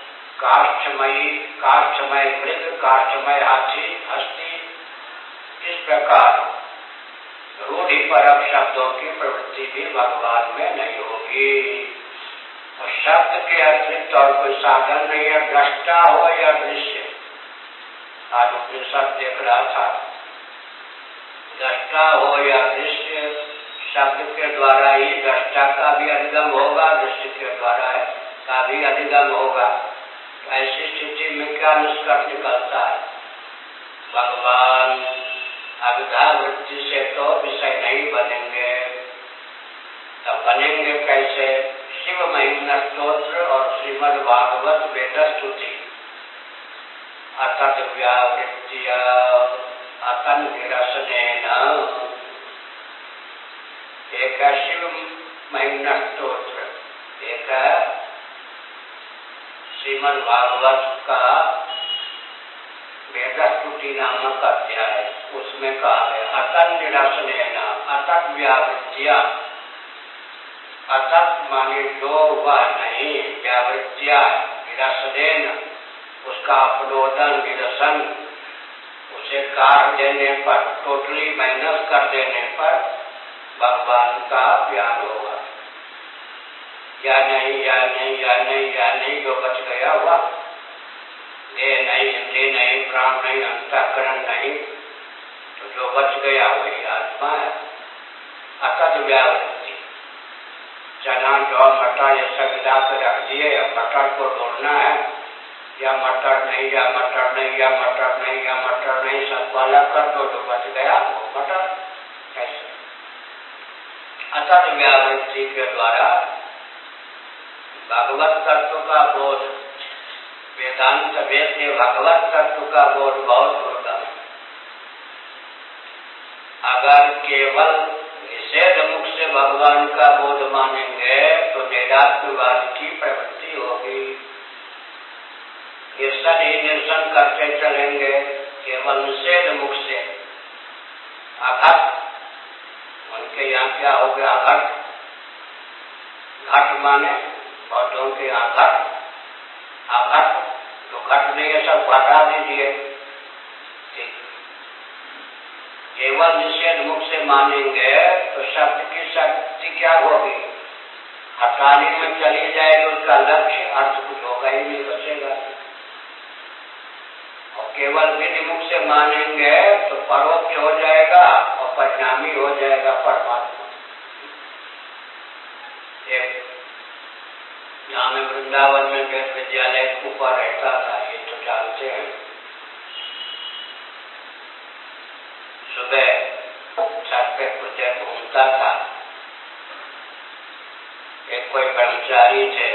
काष्ठमय मृग, काष्ठमय हाथी, हस्ती, इस प्रकार रूढ़ि परक शब्दों की प्रवृत्ति भी भगवान में नहीं होगी। और शब्द के अतिरिक्त और कोई साधन नहीं है, दृष्टा हो या दृश्य। आज उपनिषद देख रहा था, दृष्टा हो या दृश्य, शब्द के द्वारा ही दृष्टा का भी अधिगम होगा, दृश्य के द्वारा का भी अधिगम होगा। ऐसी स्थिति में क्या निष्कर्ष निकलता है? भगवान अभिधा वृत्ति से तो विषय नहीं बनेंगे। तब बनेंगे कैसे? शिव महिमा स्तोत्र और श्रीमद् भागवत वेद स्तुति, अतत व्यावृत्तिया अतन विरसनेन। एक है शिव महिमा स्तोत्र, एक है श्रीमद् भागवत का वेद स्तुति नामक अध्याय। उसमें कहा है अतन निरसनेन, अतत व्यावृत्तिया। अतत माने जो वह नहीं, व्यावृत्तिया निरसनेन, उसका अपलोदन, निरसन, उसे काट देने पर, टोटली माइनस कर देने पर भगवान का ज्ञान होगा। या नहीं, या नहीं, या नहीं, या नहीं, जो बच गया हुआ, देह नहीं, इंद्रिय नहीं, प्राण नहीं, अंतःकरण नहीं, तो जो बच गया वही आत्मा है। अतत व्यावृत्ति, चना जौ मटर ये सब मिला कर रख दिए, अब मटर को तोड़ना है, या मटर नहीं, या मटर नहीं, या मटर नहीं, या मटर नहीं, सब अलग कर दो, जो बच गया वो मटर। कैसे? अतत व्यावृत्ति के द्वारा भगवत तत्व का बोध, वेदांत वेद में भगवत तत्व का बोध बहुत दुर्लभ है। अगर केवल निषेध मुख से भगवान का बोध मानेंगे तो निरात्मवाद की प्रवृत्ति होगी। निरसन ही निरसन करते चलेंगे, केवल निषेध मुख से। अघट, उनके यहाँ क्या हो गया? अघट, घट माने बौद्धों के यहाँ घट, अघट, जो घट नहीं है सब हटा दीजिए। केवल निषेध मुख से मानेंगे तो शब्द की शक्ति क्या होगी? हटाने में चली जाएगी, उसका लक्ष्य अर्थ कुछ होगा ही नहीं, बचेगा। और केवल विधि मुख से मानेंगे तो परोक्ष हो जाएगा और परिणामी हो जाएगा परमात्मा। एक जहाँ में वृंदावन में वेद विद्यालय ऊपर रहता था, ये तो जानते हैं, सुबह छत पे कुछ घूमता था। एक कोई कर्मचारी थे,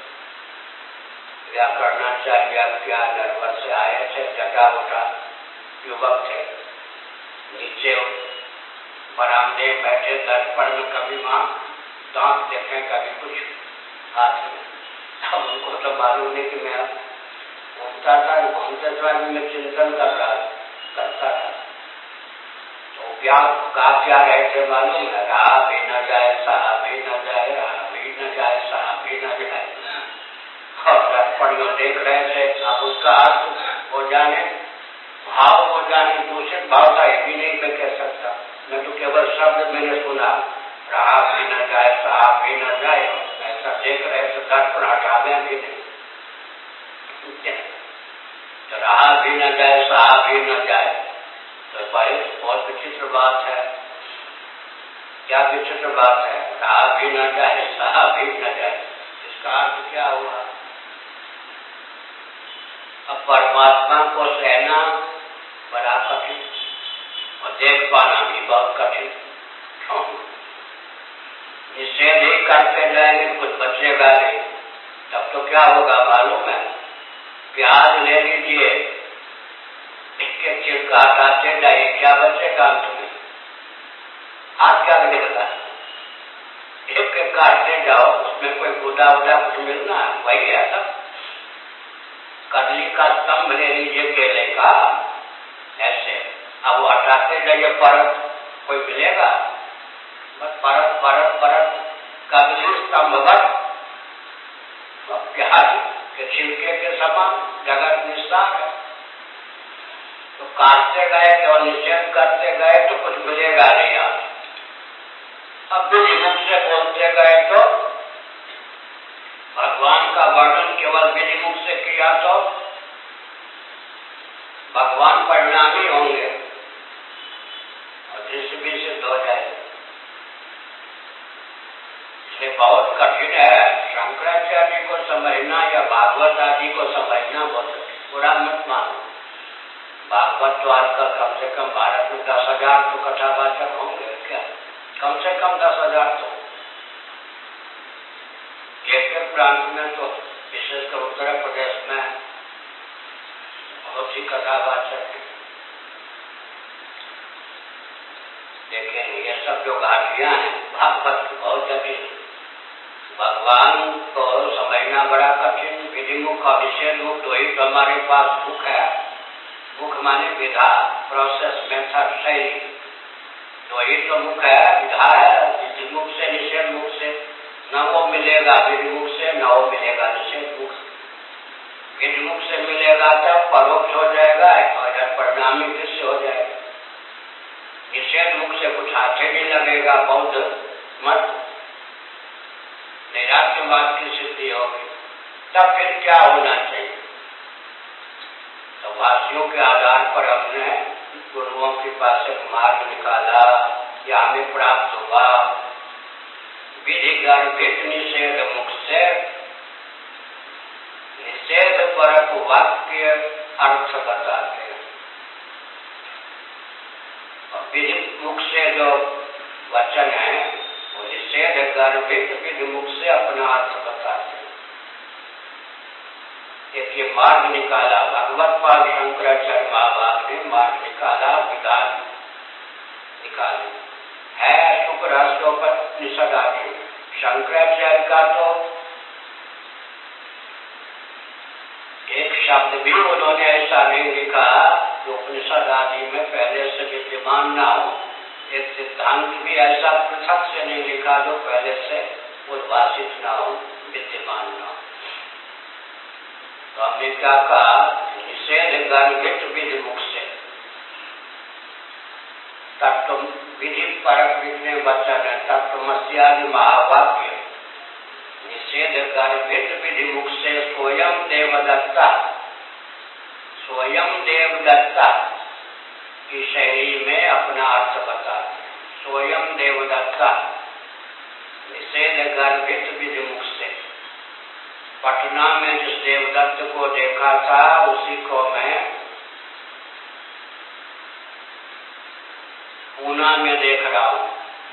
व्याकरणाचार्य क्या नरवर से आए थे, जटा उठा युवक थे, नीचे बरामदे बैठे, दर्पण में कभी वहां दांत देखे, कभी कुछ हाथ में। अब उनको तो मालूम नहीं कि मैं घूमता था, घूमते समय मैं चिंतन करता था। तो क्या रहे थे मालूम है? रहा भी न जाए, सहा भी न जाए, रहा भी न जाए, सहा भी न जाए। और दर्पण में देख रहे थे। अब उसका अर्थ हो जाने, भाव हो जाने, दूषित भाव था, ये भी नहीं मैं कह सकता। मैं तो केवल शब्द मैंने सुना, रहा भी न जाए, सहा भी न जाए। ऐसा देख रहे तो दर्पण हटावे भी नहीं। तो रहा भी न जाए, सहा भी न जाए, तो बहुत विचित्र बात है। क्या विचित्र बात है? रहा भी न जाए, सहा भी न जाए, इसका अर्थ क्या हुआ? अब परमात्मा को सहना बड़ा कठिन और देख पाना भी बहुत कठिन। निषेध ही करते जाएंगे, कुछ बचेगा नहीं। तब तो क्या होगा मालूम है? प्याज ले लीजिए, इसके छिलका हटाते जाइए, क्या बचेगा अंत में? हाथ क्या मिलेगा? एक एक काटते जाओ, उसमें कोई गुदा उदा कुछ मिलना है, वही है सब। कदली का स्तंभ ले लीजिए केले का, ऐसे अब वो हटाते जाइए परत, कोई मिलेगा? बस परत परत परत कदली स्तंभवत प्याज के छिलके के समान जगत निस्तार है। तो काटते गए केवल निषेध करते गए तो कुछ मिलेगा नहीं। अब विधिमुख से बोलते गए तो भगवान का वर्णन केवल विधिमुख से किया तो भगवान परिणामी होंगे और दृश्य भी सिद्ध हो जाए। इसलिए बहुत कठिन है शंकराचार्य को समझना या भागवत आदि को समझना। बहुत बुरा मत मानो। भागवत तो आजकल कम से कम भारत में 10,000 तो कथावाचक होंगे, क्या कम से कम 10,000 तो। एक प्रांत में तो विशेषकर उत्तर प्रदेश में बहुत ही कथावाचक है। लेकिन ये सब जो घाटियां हैं भागवत की बहुत जटिल। भगवान को समझना बड़ा कठिन। विधिमुख और निषेध मुख दो ही तो हमारे पास मुख है। मुख माने विधा, प्रोसेस, मेथड, शैली, तो ही तो मुख है, विधा है। विधिमुख से निषेध मुख से न वो मिलेगा विधिमुख से, न वो मिलेगा निषेध मुख से। विधिमुख से मिलेगा तब परोक्ष हो जाएगा और परिणामी दृश्य हो जाएगा। निषेध मुख से कुछ हाथे नहीं लगेगा, बौद्ध मत निरात्यवाद की सिद्धि होगी। तब फिर क्या होना चाहिए? तो वासियों के आधार पर हमने गुरुओं के पास एक मार्ग निकाला, या हमें प्राप्त हुआ। विधि गर्भित निषेध मुख से निषेध परक वाक्य अर्थ बताते हैं। और विधि मुख से जो वचन है वो निषेध गर्भित विधि मुख से अपना अर्थ बताते हैं। एक ये मार्ग निकाला, भगवत पाद शंकराचार्य महाभाग ने मार्ग निकाला, विधान निकाले है। शुक्र रहस्योपनिषद आदि शंकराचार्य का तो एक शब्द भी उन्होंने ऐसा नहीं लिखा जो उपनिषद आदि में पहले से विद्यमान न हो। एक सिद्धांत भी ऐसा पृथक से नहीं लिखा जो पहले से उद्भाषित न हो, विद्यमान न हो। तो हमने क्या कहा? निषेध गर्भित विधि मुख से तत्व विधि परक जितने वचन है, तत्वमस्यादि महावाक्य निषेध गर्भित विधि मुख से स्वयं देवदत्ता की शैली में अपना अर्थ बताते हैं। स्वयं देवदत्ता निषेध गर्भित विधि मुख से। पटना में जिस देवदत्त को देखा था उसी को मैं पूना में देख रहा हूँ।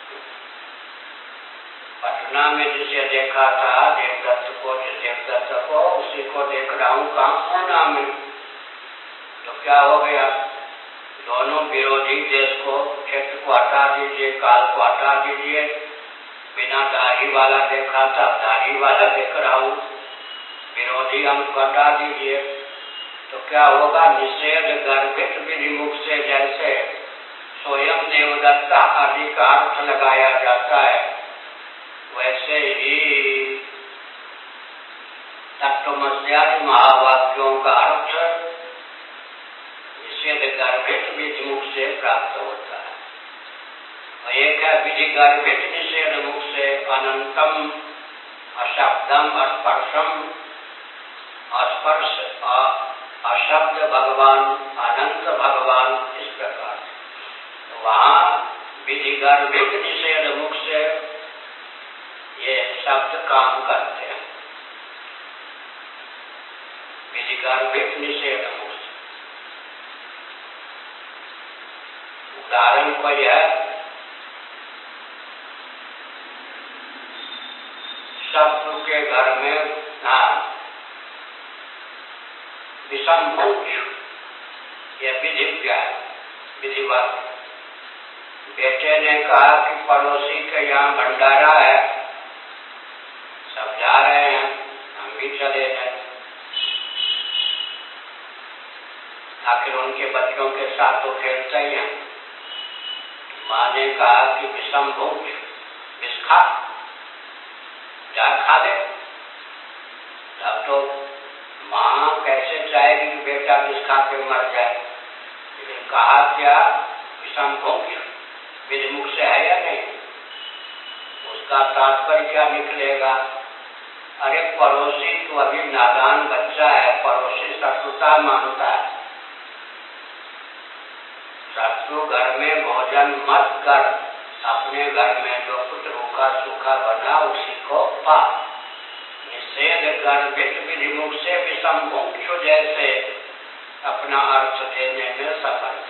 पटना में जिसे देखा था देवदत्त को, जिस देवदत्त को, उसी को देख रहा हूँ कहाँ? पूना में। तो क्या हो गया? दोनों विरोधी देश को, क्षेत्र को हटा दीजिए, काल को हटा दीजिए। बिना दाढ़ी वाला देखा था, दाढ़ी वाला देख रहा हूँ। विरोधी अंक हटा दीजिए तो क्या होगा? निषेध गर्भित विधि मुख से जैसे स्वयं देवदत्ता आदि का अर्थ लगाया जाता है, वैसे ही तत्वमस्यादि महावाक्यों का अर्थ निषेध गर्भित विधि मुख से प्राप्त होता है। और एक है विधि गर्भित निषेध मुख से अनंतम अशब्दम स्पर्शम, स्पर्श अशब्द भगवान, अनंत भगवान, इस प्रकार से। तो वहाँ विधि गर्भित निषेध मुख से ये शब्द काम करते हैं। विधि गर्भित निषेध मुख से उदाहरण कोई है? शत्रु के घर में विषम पूछ, यह विधि क्या है? विधिवत बेटे ने कहा कि पड़ोसी के यहाँ भंडारा है, सब जा रहे हैं, हम भी चले जाए। आखिर उनके बच्चों के साथ तो खेलते ही हैं। माँ ने कहा कि विषम भोज, विष खा, जा खा दे। तब तो माँ कैसे चाहेगी कि बेटा विष खा के मर जाए, लेकिन कहा क्या, विषम भोज विधिमुख से है या नहीं। उसका तात्पर्य क्या निकलेगा, अरे पड़ोसी तो अभी नादान बच्चा है, पड़ोसी शत्रुता मानता है। शत्रु घर में भोजन मत कर, अपने घर में जो कुछ रूखा सूखा बना उसी को पा। निषेध कर विधिमुख से विषम मुख्य जैसे अपना अर्थ देने में समर्थ।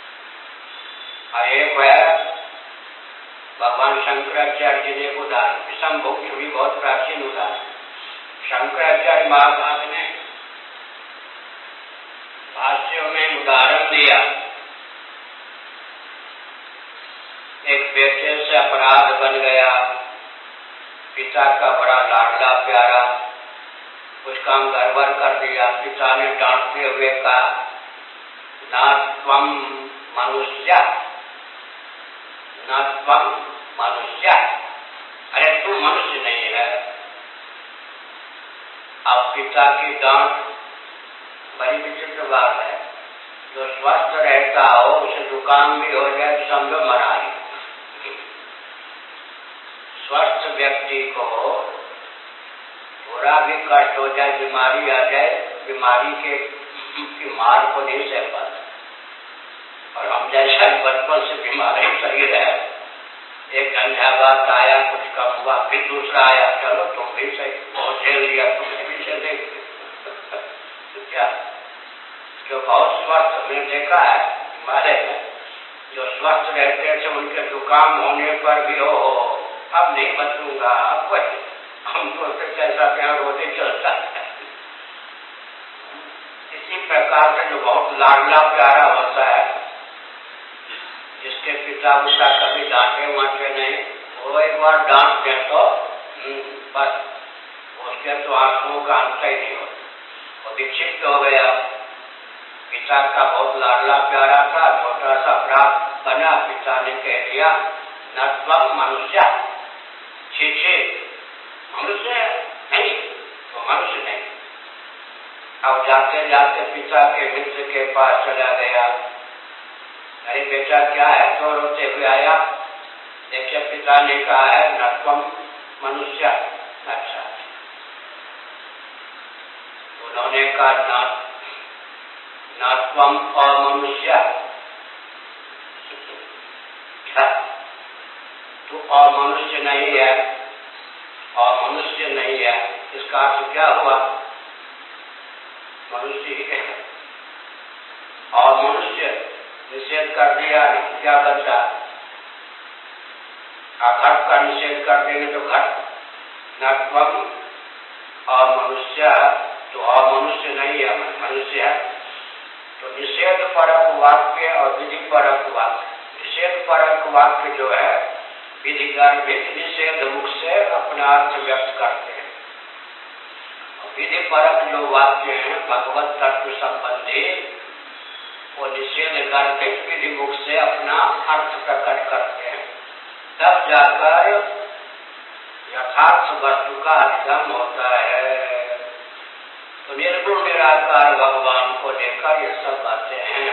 एक है भगवान शंकराचार्य जी ने उदाहरण, विषम मुख्य भी बहुत प्राचीन उदाहरण। शंकराचार्य महाभाग ने भाष्य में उदाहरण दिया, एक बेटे से अपराध बन गया, पिता का बड़ा लाडला प्यारा, कुछ काम गड़बड़ कर दिया। पिता ने डांटते हुए कहा, न त्वं मनुष्य, न त्वं मनुष्य, अरे तू मनुष्य नहीं है। अब पिता की डांट बड़ी विचित्र बात है। जो स्वस्थ रहता हो, उसे जुकाम भी हो जाए तो समझो मरा ही। स्वस्थ व्यक्ति को थोड़ा भी कष्ट हो जाए, बीमारी आ जाए, बीमारी की मार को नहीं सह पाता। और हम जैसा बचपन से बीमार ही सही रहे, एक झंझावात आया, कुछ कम हुआ, फिर दूसरा आया, चलो तुम भी सही, बहुत झेल लिया, तुमने भी से देख तो क्या। जो बहुत स्वस्थ में देखा है हिमालय में, जो स्वस्थ रहते थे उनके जुकाम होने पर भी हो अब नहीं बचूंगा, अब कुछ हम तो कैसा प्यार रोते चलता है। इसी प्रकार से जो बहुत लाडला प्यारा होता है, जिसके पिता उसका कभी डांटे वांटे नहीं, वो एक बार डांट दे तो बस उसके तो आंसुओं का अंत ही नहीं होता, वो विक्षिप्त हो गया। पिता का बहुत लाडला प्यारा था, छोटा सा अपराध बना, पिता ने कह दिया, न त्वं मनुष्य, छे मनुष्य नहीं, तो मनुष्य नहीं। अब जाते जाते पिता के मित्र के पास चला गया, अरे बेटा क्या है, तो रोते हुए आया। देखिए पिता ने कहा है न त्वं मनुष्य। अच्छा, उन्होंने कहा न त्वं अमनुष्य, तू अमनुष्य नहीं है, अमनुष्य नहीं है। इसका अर्थ क्या हुआ, मनुष्य ही है। अमनुष्य निषेध कर दिया, क्या बचा, घट का निषेध कर देंगे तो घट, न त्वं अमनुष्य, तो अमनुष्य नहीं है, मनुष्य है। तो निषेध परक वाक्य और विधि परक वाक्य, निषेध परक वाक्य जो है विधि गर्भित निषेध मुख से अपना अर्थ व्यक्त करते हैं। विधि परक जो वाक्य है भगवत तत्व संबंधी, वो निषेध गर्भित विधि मुख से अपना अर्थ प्रकट करते हैं। तब जाकर यथार्थ वस्तु का अधिगम होता है। तो निर्गुण निराकार भगवान को लेकर ये सब बातें हैं।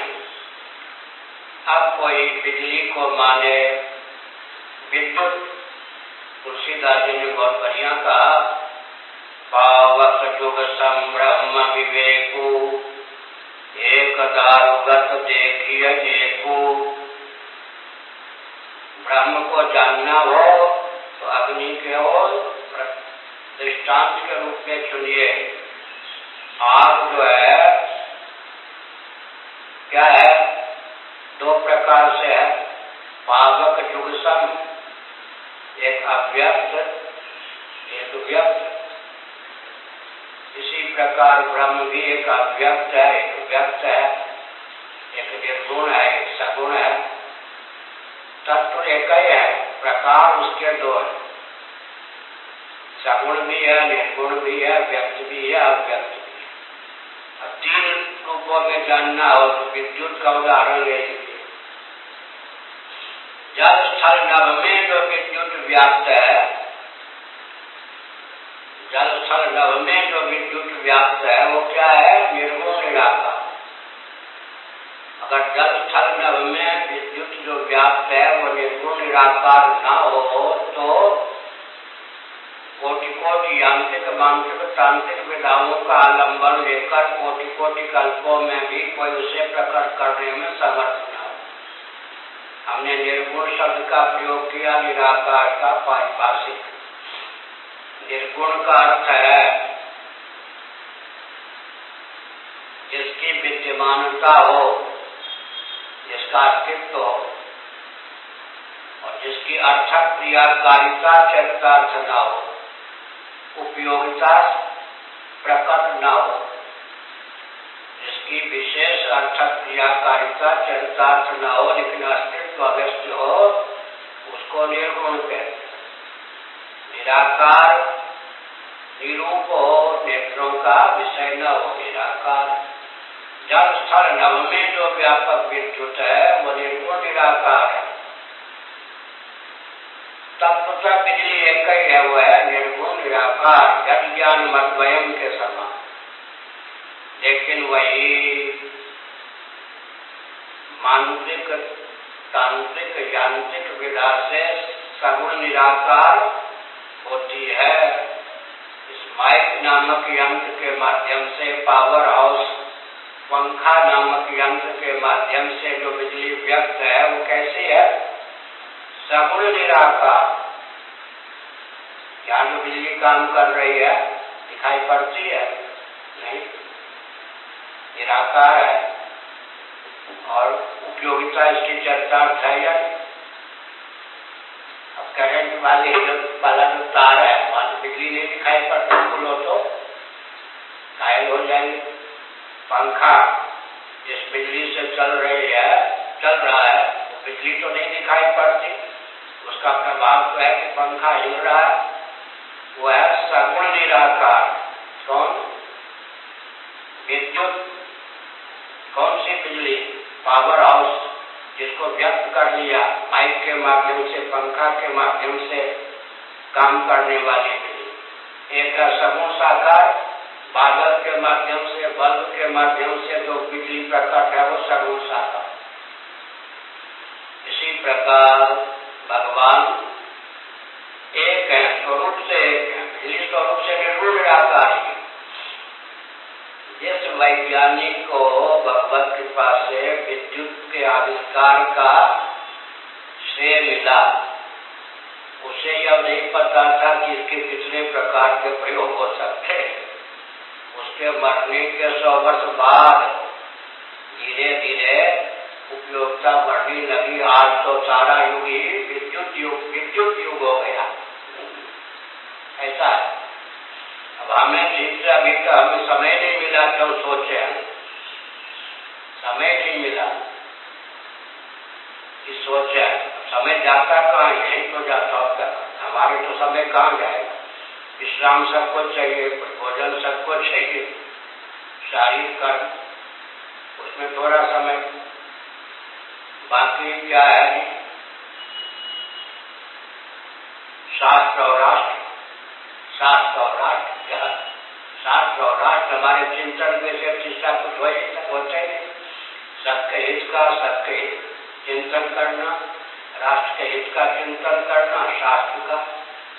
अब कोई बिजली को माने विद्युत, तुलसीदास जी ने बहुत बढ़िया कहा, पावक जुग संब्रह्म विवेकु, एक दारुगत देखिए एकु। ब्रह्म को जानना हो तो अग्नि के हो दृष्टांत के रूप में चुनिए। आग जो है क्या है, दो प्रकार से है, पावक जुगसम, एक अव्यक्त एक व्यक्त। इसी प्रकार ब्रह्म भी एक अव्यक्त है, एक व्यक्त है, एक निर्गुण है, एक सगुण है। तत्व एक ही है, प्रकार उसके दो है, सगुण भी है, निर्गुण भी है, व्यक्त भी है, अव्यक्त भी है। 3 रूपों में जानना हो तो विद्युत का उदाहरण ले लीजिए। जल स्थल नभ में जो विद्युत व्याप्त है, जल स्थल नभ में जो विद्युत व्याप्त है वो क्या है? निर्गुण निराकार। अगर जल स्थल नभ में विद्युत जो व्याप्त है वो निर्गुण निराकार न हो तो कोटि कोटि यांत्रिक मानसिक तांत्रिक विधाओं का आलंबन लेकर कोटि कोटि कल्पों में भी कोई उसे प्रकट करने में समर्थ न हो। हमने निर्गुण शब्द का प्रयोग किया निराकार का पारिभाषिक। निर्गुण का अर्थ है जिसकी विद्यमानता हो, जिसका अस्तित्व हो और जिसकी अर्थक क्रियाकारिता चरितार्थ न हो, उपयोगिता प्रकट न हो, जिसकी विशेष अर्थक क्रियाकारिता चरितार्थ न हो लेकिन अस्तित्व अव्यक्त हो, उसको निर्गुण कहते हैं। निराकार निरूप हो, नेत्रों का विषय न हो, निराकार। जल स्थल नभ में जो व्यापक विद्युत है वो निर्गुण निराकार है। तत्वतः बिजली एक ही है, वो है निर्गुण निराकार, जल ज्ञान मद्वयम के समान। लेकिन वही मानसिक तांत्रिक यांत्रिक विधा से सगुण निराकार होती है। इस माइक नामक यंत्र के माध्यम से, पावर हाउस पंखा नामक यंत्र के माध्यम से जो बिजली व्यक्त है वो कैसी है? सगुण निराकार। क्या जो बिजली काम कर रही है दिखाई पड़ती है? नहीं, निराकार है। और उपयोगिता इसकी चरितार्थ है या नहीं? अब करंट वाला जो तार है वहां तो बिजली नहीं दिखाई पड़ती, बोलो तो घायल हो जाएंगे। पंखा जिस बिजली से चल रहा है वो बिजली तो नहीं दिखाई पड़ती, उसका प्रभाव तो है कि पंखा हिल रहा है। वो है सगुण निराकार। कौन? विद्युत। कौन सी बिजली? पावर हाउस, जिसको व्यक्त कर लिया माइक के माध्यम से, पंखा के माध्यम से काम करने वाली बिजली। एक है सगुण साकार, बादल के माध्यम से, बल्ब के माध्यम से जो बिजली प्रकट है वो सगुण साकार। इसी प्रकार भगवान एक है, स्वरूप से एक है, बिजली स्वरूप से निर्गुण निराकार है। जिस वैज्ञानिक को भगवत कृपा से विद्युत के आविष्कार का श्रेय मिला, उसे यह नहीं पता था कि इसके कितने प्रकार के प्रयोग हो सकते हैं। उसके मरने के 100 वर्ष बाद धीरे धीरे उपयोगिता बढ़ने लगी। आज तो सारा युग ही विद्युत युग हो गया। ऐसा है। अब हमें ठीक से अभी तक हमें समय नहीं मिला कि हम सोचे, समय नहीं मिला कि सोचे। समय जाता कहाँ? यही तो जाता होता। हमारे तो समय कहाँ जाएगा? विश्राम सबको चाहिए, भोजन सबको चाहिए, शारीरिक कर्म, उसमें थोड़ा समय। बाकी क्या है? शास्त्र और राष्ट्र, शास्त्र और राष्ट्र क्या? शास्त्र और राष्ट्र हमारे चिंतन में से तीसरा कुछ होता ही नहीं। सबके हित का, सबके हित चिंतन करना, राष्ट्र के हित का चिंतन करना, शास्त्र का,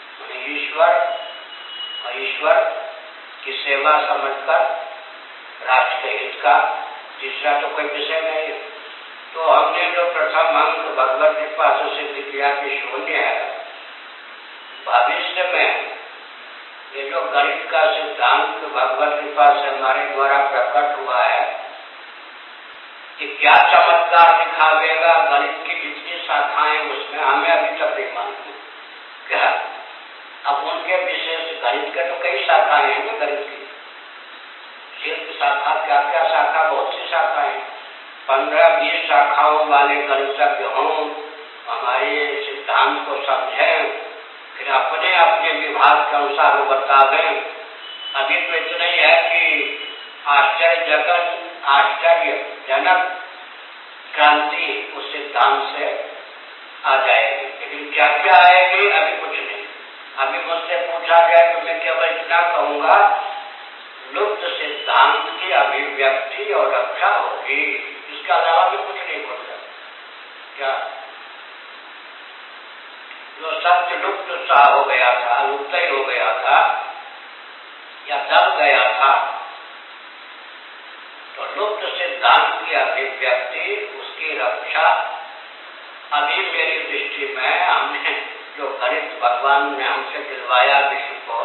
ईश्वर की सेवा समझकर राष्ट्र के हित का, तीसरा तो कोई विषय नहीं है। तो हमने जो प्रथम अंक भगवत कृपा से सिद्ध किया कि शून्य है। भविष्य में ये जो गणित का सिद्धांत भगवत कृपा से हमारे द्वारा प्रकट हुआ है, कि क्या चमत्कार दिखावेगा। गणित की जितनी शाखाएं उसमें हमें अभी तक नहीं मालूम क्या। अब उनके विशेष गणित के तो कई शाखाएं हैं गणित की, शिल्प शाखा, क्या क्या शाखा, बहुत सी शाखाएं। 15-20 शाखाओं वाले गणितज्ञ हों हमारे सिद्धांत को समझें, फिर अपने अपने विभाग के अनुसार वो बतावें। अभी तो इतना ही है कि आश्चर्यजनक क्रांति उस सिद्धांत से आ जाएगी, लेकिन क्या क्या आएगी अभी कुछ नहीं। अभी मुझसे पूछा जाए तो मैं केवल इतना कहूंगा, लुप्त सिद्धांत की अभिव्यक्ति और रक्षा होगी, इसके अलावा भी कुछ नहीं बोल सकता। क्या जो सत्य लुप्त सा हो गया था, लुप्त ही हो गया था या दब गया था, तो लुप्त सिद्धांत की अभिव्यक्ति, उसकी रक्षा अभी मेरी दृष्टि में हमने जो गणित भगवान ने हमसे दिलवाया विश्व को,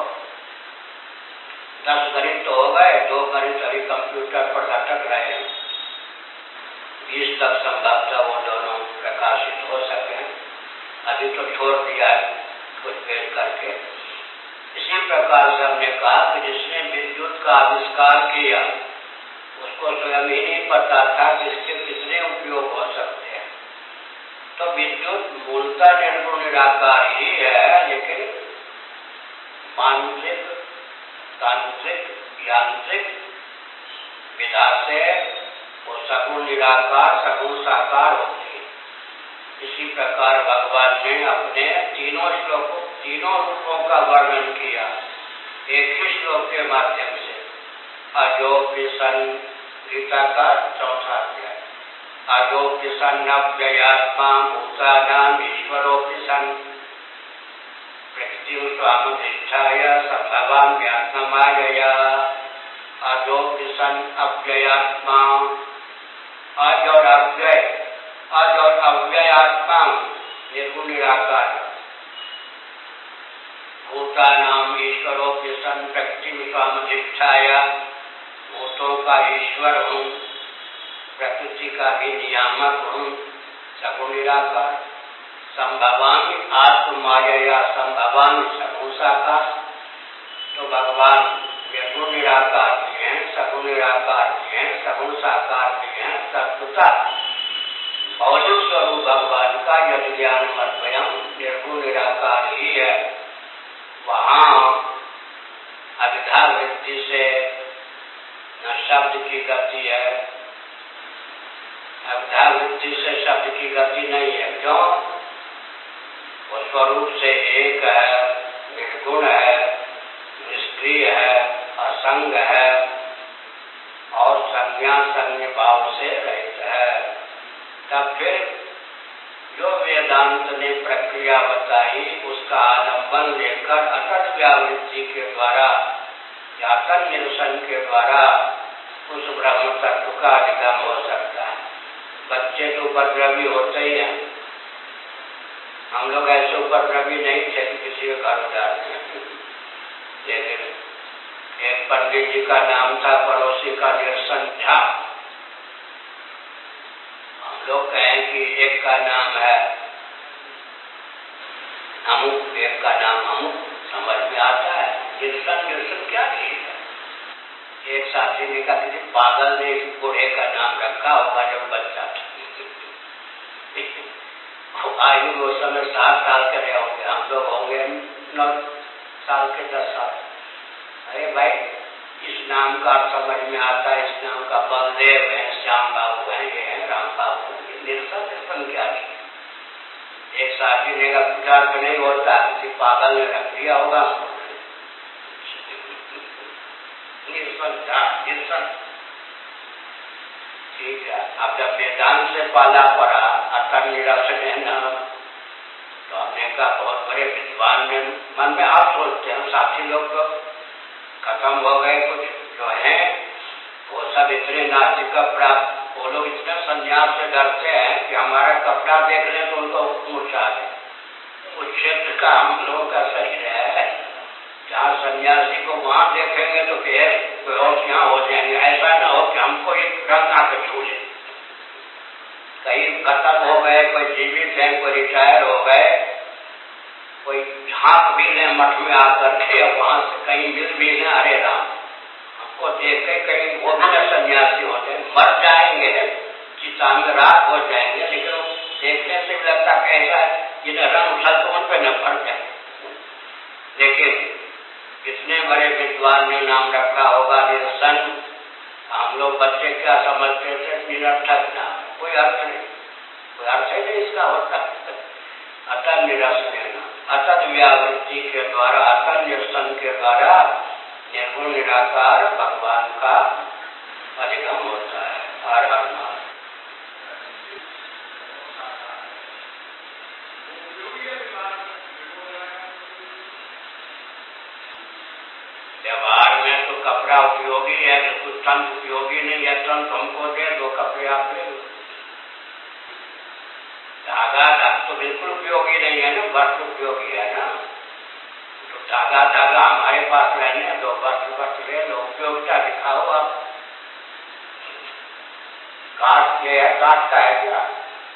10 गणित तो हो गए, 2 गणित अभी कंप्यूटर पर लटक रहे हैं, 20 तक संभवतः वो दोनों प्रकाशित हो सके, अभी तो छोड़ दिया है कुछ देर करके। इसी प्रकार से हमने कहा कि जिसने विद्युत का आविष्कार किया उसको स्वयं ही नहीं पता था कि इसके कितने उपयोग हो सकते हैं। तो विद्युत मूलतः निर्गुण निराकार ही है, लेकिन मानसिक, तांत्रिक, यांत्रिक विधा से वो सगुण निराकार, सगुण साकार होती है। इसी प्रकार भगवान ने अपने तीनों रूपों का वर्णन किया एक ही श्लोक के माध्यम से। अजोपि सन्, गीता का 4वां अध्याय, अजोपि सन् अव्ययात्मा भूतानां ईश्वरोपि सन् प्रकृतिं स्वामधिष्ठाय संभवामि व्यात्ममायया। अजोपि सन् अव्ययात्मा, अज और अव्यय, अज और अव्ययात्मा निर्गुण निराकार, भूतानां ईश्वरोपि सन् प्रकृतिं स्वामधिष्ठाय, भूतों का ईश्वर हूँ, प्रकृति का भी नियामक हूँ, सगुण निराकार। संभवामि आत्ममायया संभवामि सगुण साकार। तो भगवान निर्गुण निराकार भी हैं, सगुण निराकार भी हैं, सगुण साकार भी हैं। तत्वता भौतिक स्वरूप भगवान का यदि ज्ञान मद्वयम निर्गुण निराकार ही है, वहाँ अविद्या वृत्ति से न शब्द की गति है, अविद्या वृत्ति से शब्द की गति नहीं है। क्यों? वो स्वरूप से एक है, निर्गुण है, निष्क्रिय है, असंग है और संज्ञा संज्ञ भाव से रहित है। तब फिर जो वेदांत ने प्रक्रिया बताई उसका आलंबन लेकर अतत व्यावृत्ति के द्वारा या तन निरसन के द्वारा उस ब्रह्म तत्व का अधिगम हो सकता है। बच्चे तो उपद्रवी होते ही हैं, हम लोग ऐसे उपद्रवी नहीं थे कि किसी के घर जाते, लेकिन एक पंडित जी का नाम था पड़ोसी का निरसन झा। हम लोग कहें कि एक का नाम है अमुक, एक का नाम अमुक, समझ में आता है। निरसन क्या चीज है? एक साथी ने कहा कि पागल ने इस बूढ़े का नाम रखा होगा जब बच्चा था। आयु उस समय 7 साल के रहे होंगे, हम लोग होंगे 9 साल के 10 साल। अरे भाई, इस नाम का समझ में आता है, इस नाम का बलदेव है, श्याम बाबू है, ये है राम बाबू, निरसन क्या है? एक साथी ने कहा पूछा तो नहीं होता, किसी पागल ने रख दिया होगा। निरसन ठीक है। अब जब वेदांत से पाला पड़ा अतः निरसन है न, तो हमने कहा बहुत बड़े विद्वान ने मन में आप सोचते हैं साथी लोग तो खत्म हो गए, कुछ जो है वो सब इतने नास्तिक कपड़ा, वो लोग इतने संन्यास से डरते हैं कि हमारा कपड़ा देख लें तो उनको मूर्छा दे। उस क्षेत्र का हम लोगों का शरीर है, जहाँ सन्यासी को वहां देखेंगे तो फिर बेहोश यहाँ हो जाएंगे। ऐसा ना हो कि हमको एक रंग आकर छू ले। कई खत्म हो गए, कोई जीवित है, कोई रिटायर हो गए, कोई झांक भी लें मठ में आकर के, वहां से कहीं मिल भी लें, अरे राम हमको देख के कहीं वो भी न सन्यासी होते, मर जाएंगे, चिता में राख हो जाएंगे, लेकिन देखने से लगता कैसा है, ये रंग उछल तो उन पर न पड़ जाए। लेकिन कितने बड़े विद्वान ने नाम रखा होगा निरसन, हम लोग बच्चे क्या समझते थे, निरर्थक नाम, कोई अर्थ नहीं, कोई अर्थ ही नहीं इसका होता। अतः निरसन, अतः व्यावृत्ति के द्वारा, अतः निरसन के द्वारा निर्गुण निराकार भगवान का अधिगम होता है। हर हर नाम व्यवहार में तो कपड़ा उपयोगी है, तो कुछ तंत्र उपयोगी नहीं है, तंत्र हमको दे दो, कपड़े आप ले लो। धागा तो बिल्कुल उपयोगी नहीं है ना, वस्त्र उपयोगी है ना, तो धागा हमारे पास रहने दो, वस्त्र ले लो, उपयोगिता दिखाओ आप। काष्ठ ये है, काष्ठ का है क्या,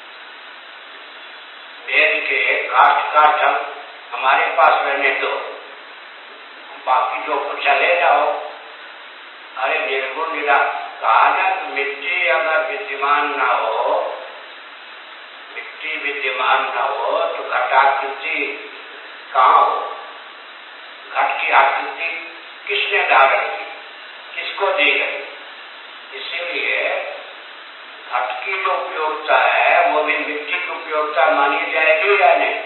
वेद के काष्ठ का ढंग हमारे पास रहने दो, बाकी जो कुछ चले जाओ। अरे निर्गुण कहा ना, मिट्टी अगर विद्यमान ना हो, मिट्टी विद्यमान न हो तो घटाकृति कहाँ हो? घट की आकृति किसने धारण की, किसको दी गई? इसीलिए घट की जो उपयोगिता है वो भी मिट्टी की उपयोगिता मानी जाएगी या नहीं?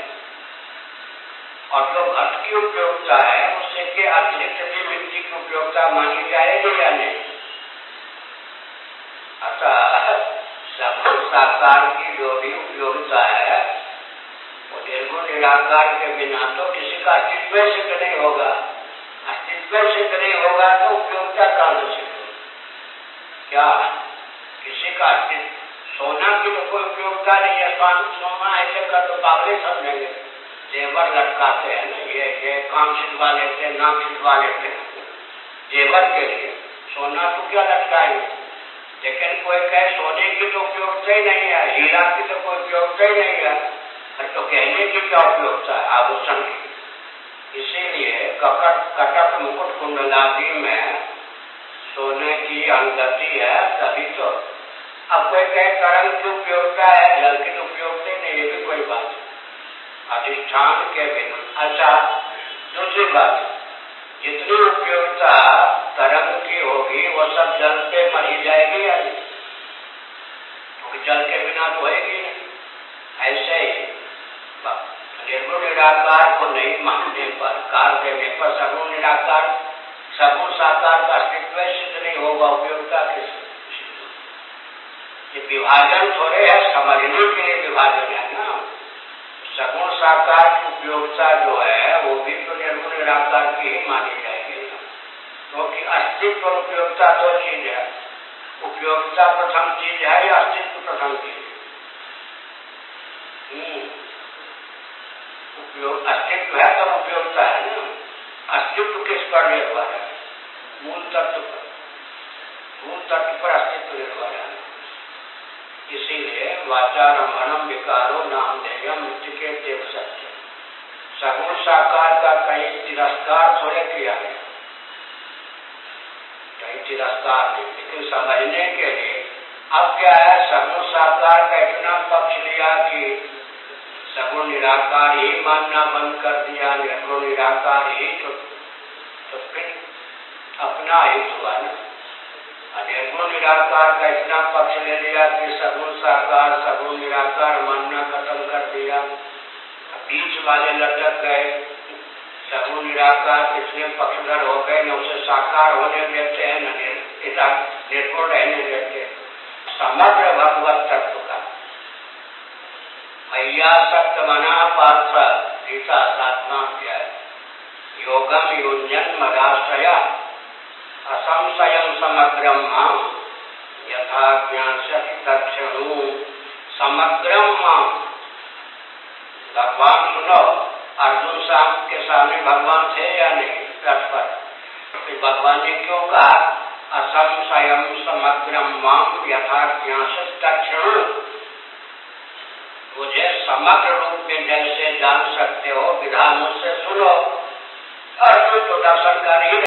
और जो घट की उपयोगिता है उससे के अतिरिक्त भी मिट्टी की उपयोगिता मानी जाएगी या नहीं? अतः सगुण साकार की जो भी उपयोगिता है वो निर्गुण निराकार के बिना तो किसी का अस्तित्व सिद्ध नहीं होगा। अस्तित्व सिद्ध नहीं होगा तो उपयोगिता कहां से सिद्ध होगी? क्या किसी का अस्तित्व, सोना की तो कोई उपयोगिता नहीं है, सोना ऐसे कर तो पागल समझेंगे। जेवर लटकाते हैं ना, ये काम छिलवा लेते हैं, नाक छिलवा लेते हैं जेवर के लिए, सोना तो क्या लटकाएंगे? लेकिन कोई कहे सोने की तो उपयोगिता ही नहीं है, हीरा की तो कोई उपयोगिता ही नहीं है, तो कहने की क्या उपयोगिता है आभूषण की? इसीलिए कटक मुकुट कुंडलादि में सोने की अनुगति है, तभी तो। अब कोई कहे तरंग की उपयोगिता है, जल की तो उपयोगिता नहीं, ये भी कोई बात है अधिष्ठान के बिना। अच्छा, दूसरी बात, जितनी उपयोगिता तरंग की होगी वो सब जल पे मरी जाएगी या नहीं? क्योंकि जल के बिना तो होएगी नहीं। ऐसे ही निर्गुण निराकार को नहीं मानने पर, कार देने पर सगुण निराकार, सगुण साकार का अस्तित्व सिद्ध नहीं होगा, उपयोगिता के सिद्ध। ये विभाजन थोड़े है, समझने के लिए विभाजन है ना। सगुण साकार की उपयोगिता जो है वो भी तो निर्गुण निराकार की ही मानी जाएगी, क्योंकि अस्तित्व और उपयोगिता दो चीज है। उपयोगिता प्रथम चीज है या अस्तित्व प्रथम चीज? अस्तित्व है तो उपयोगिता है ना। अस्तित्व किस पर निर्भर है? मूल तत्व पर, मूल तत्व पर अस्तित्व निर्भर है। इसीलिए वाचारंभनम विकारो नामधेयम के देव सत्य। सगुण साकार का कहीं तिरस्कार थोड़े किया गया, कहीं तिरस्कार नहीं, लेकिन समझने के लिए अब क्या है, सगुण साकार का इतना पक्ष लिया कि सगुण निराकार ही मानना बंद कर दिया, निर्गुण निराकार ही तो फिर अपना हित हुआ ना। निर्गुण निराकार का इतना पक्ष ले लिया कि सगुण साकार सगुण निराकार मानना खत्म कर दिया। बीच वाले लटक गए, सगुण निराकार कितने पक्षधर हो गए, न उसे साकार होने देते हैं न निर्गुण रहने देते। समग्र भगवत तत्व का मैया सत्य मना पात्र गीता 7वां अध्याय, योगम युञ्जन मदाश्रय असंशयम समग्रम माम यथा ज्ञास्यति तत्क्षणु। समग्रम माम, भगवान सुनो, अर्जुन साहब के सामने भगवान थे या नहीं रथ पर? तो भगवान ने क्यों कहा असंशयम समग्रम माम यथा ज्ञास्यति तत्क्षणु? मुझे समग्र रूप में जैसे जान सकते हो विधानों से सुनो। अर्जुन तो दर्शन कर ही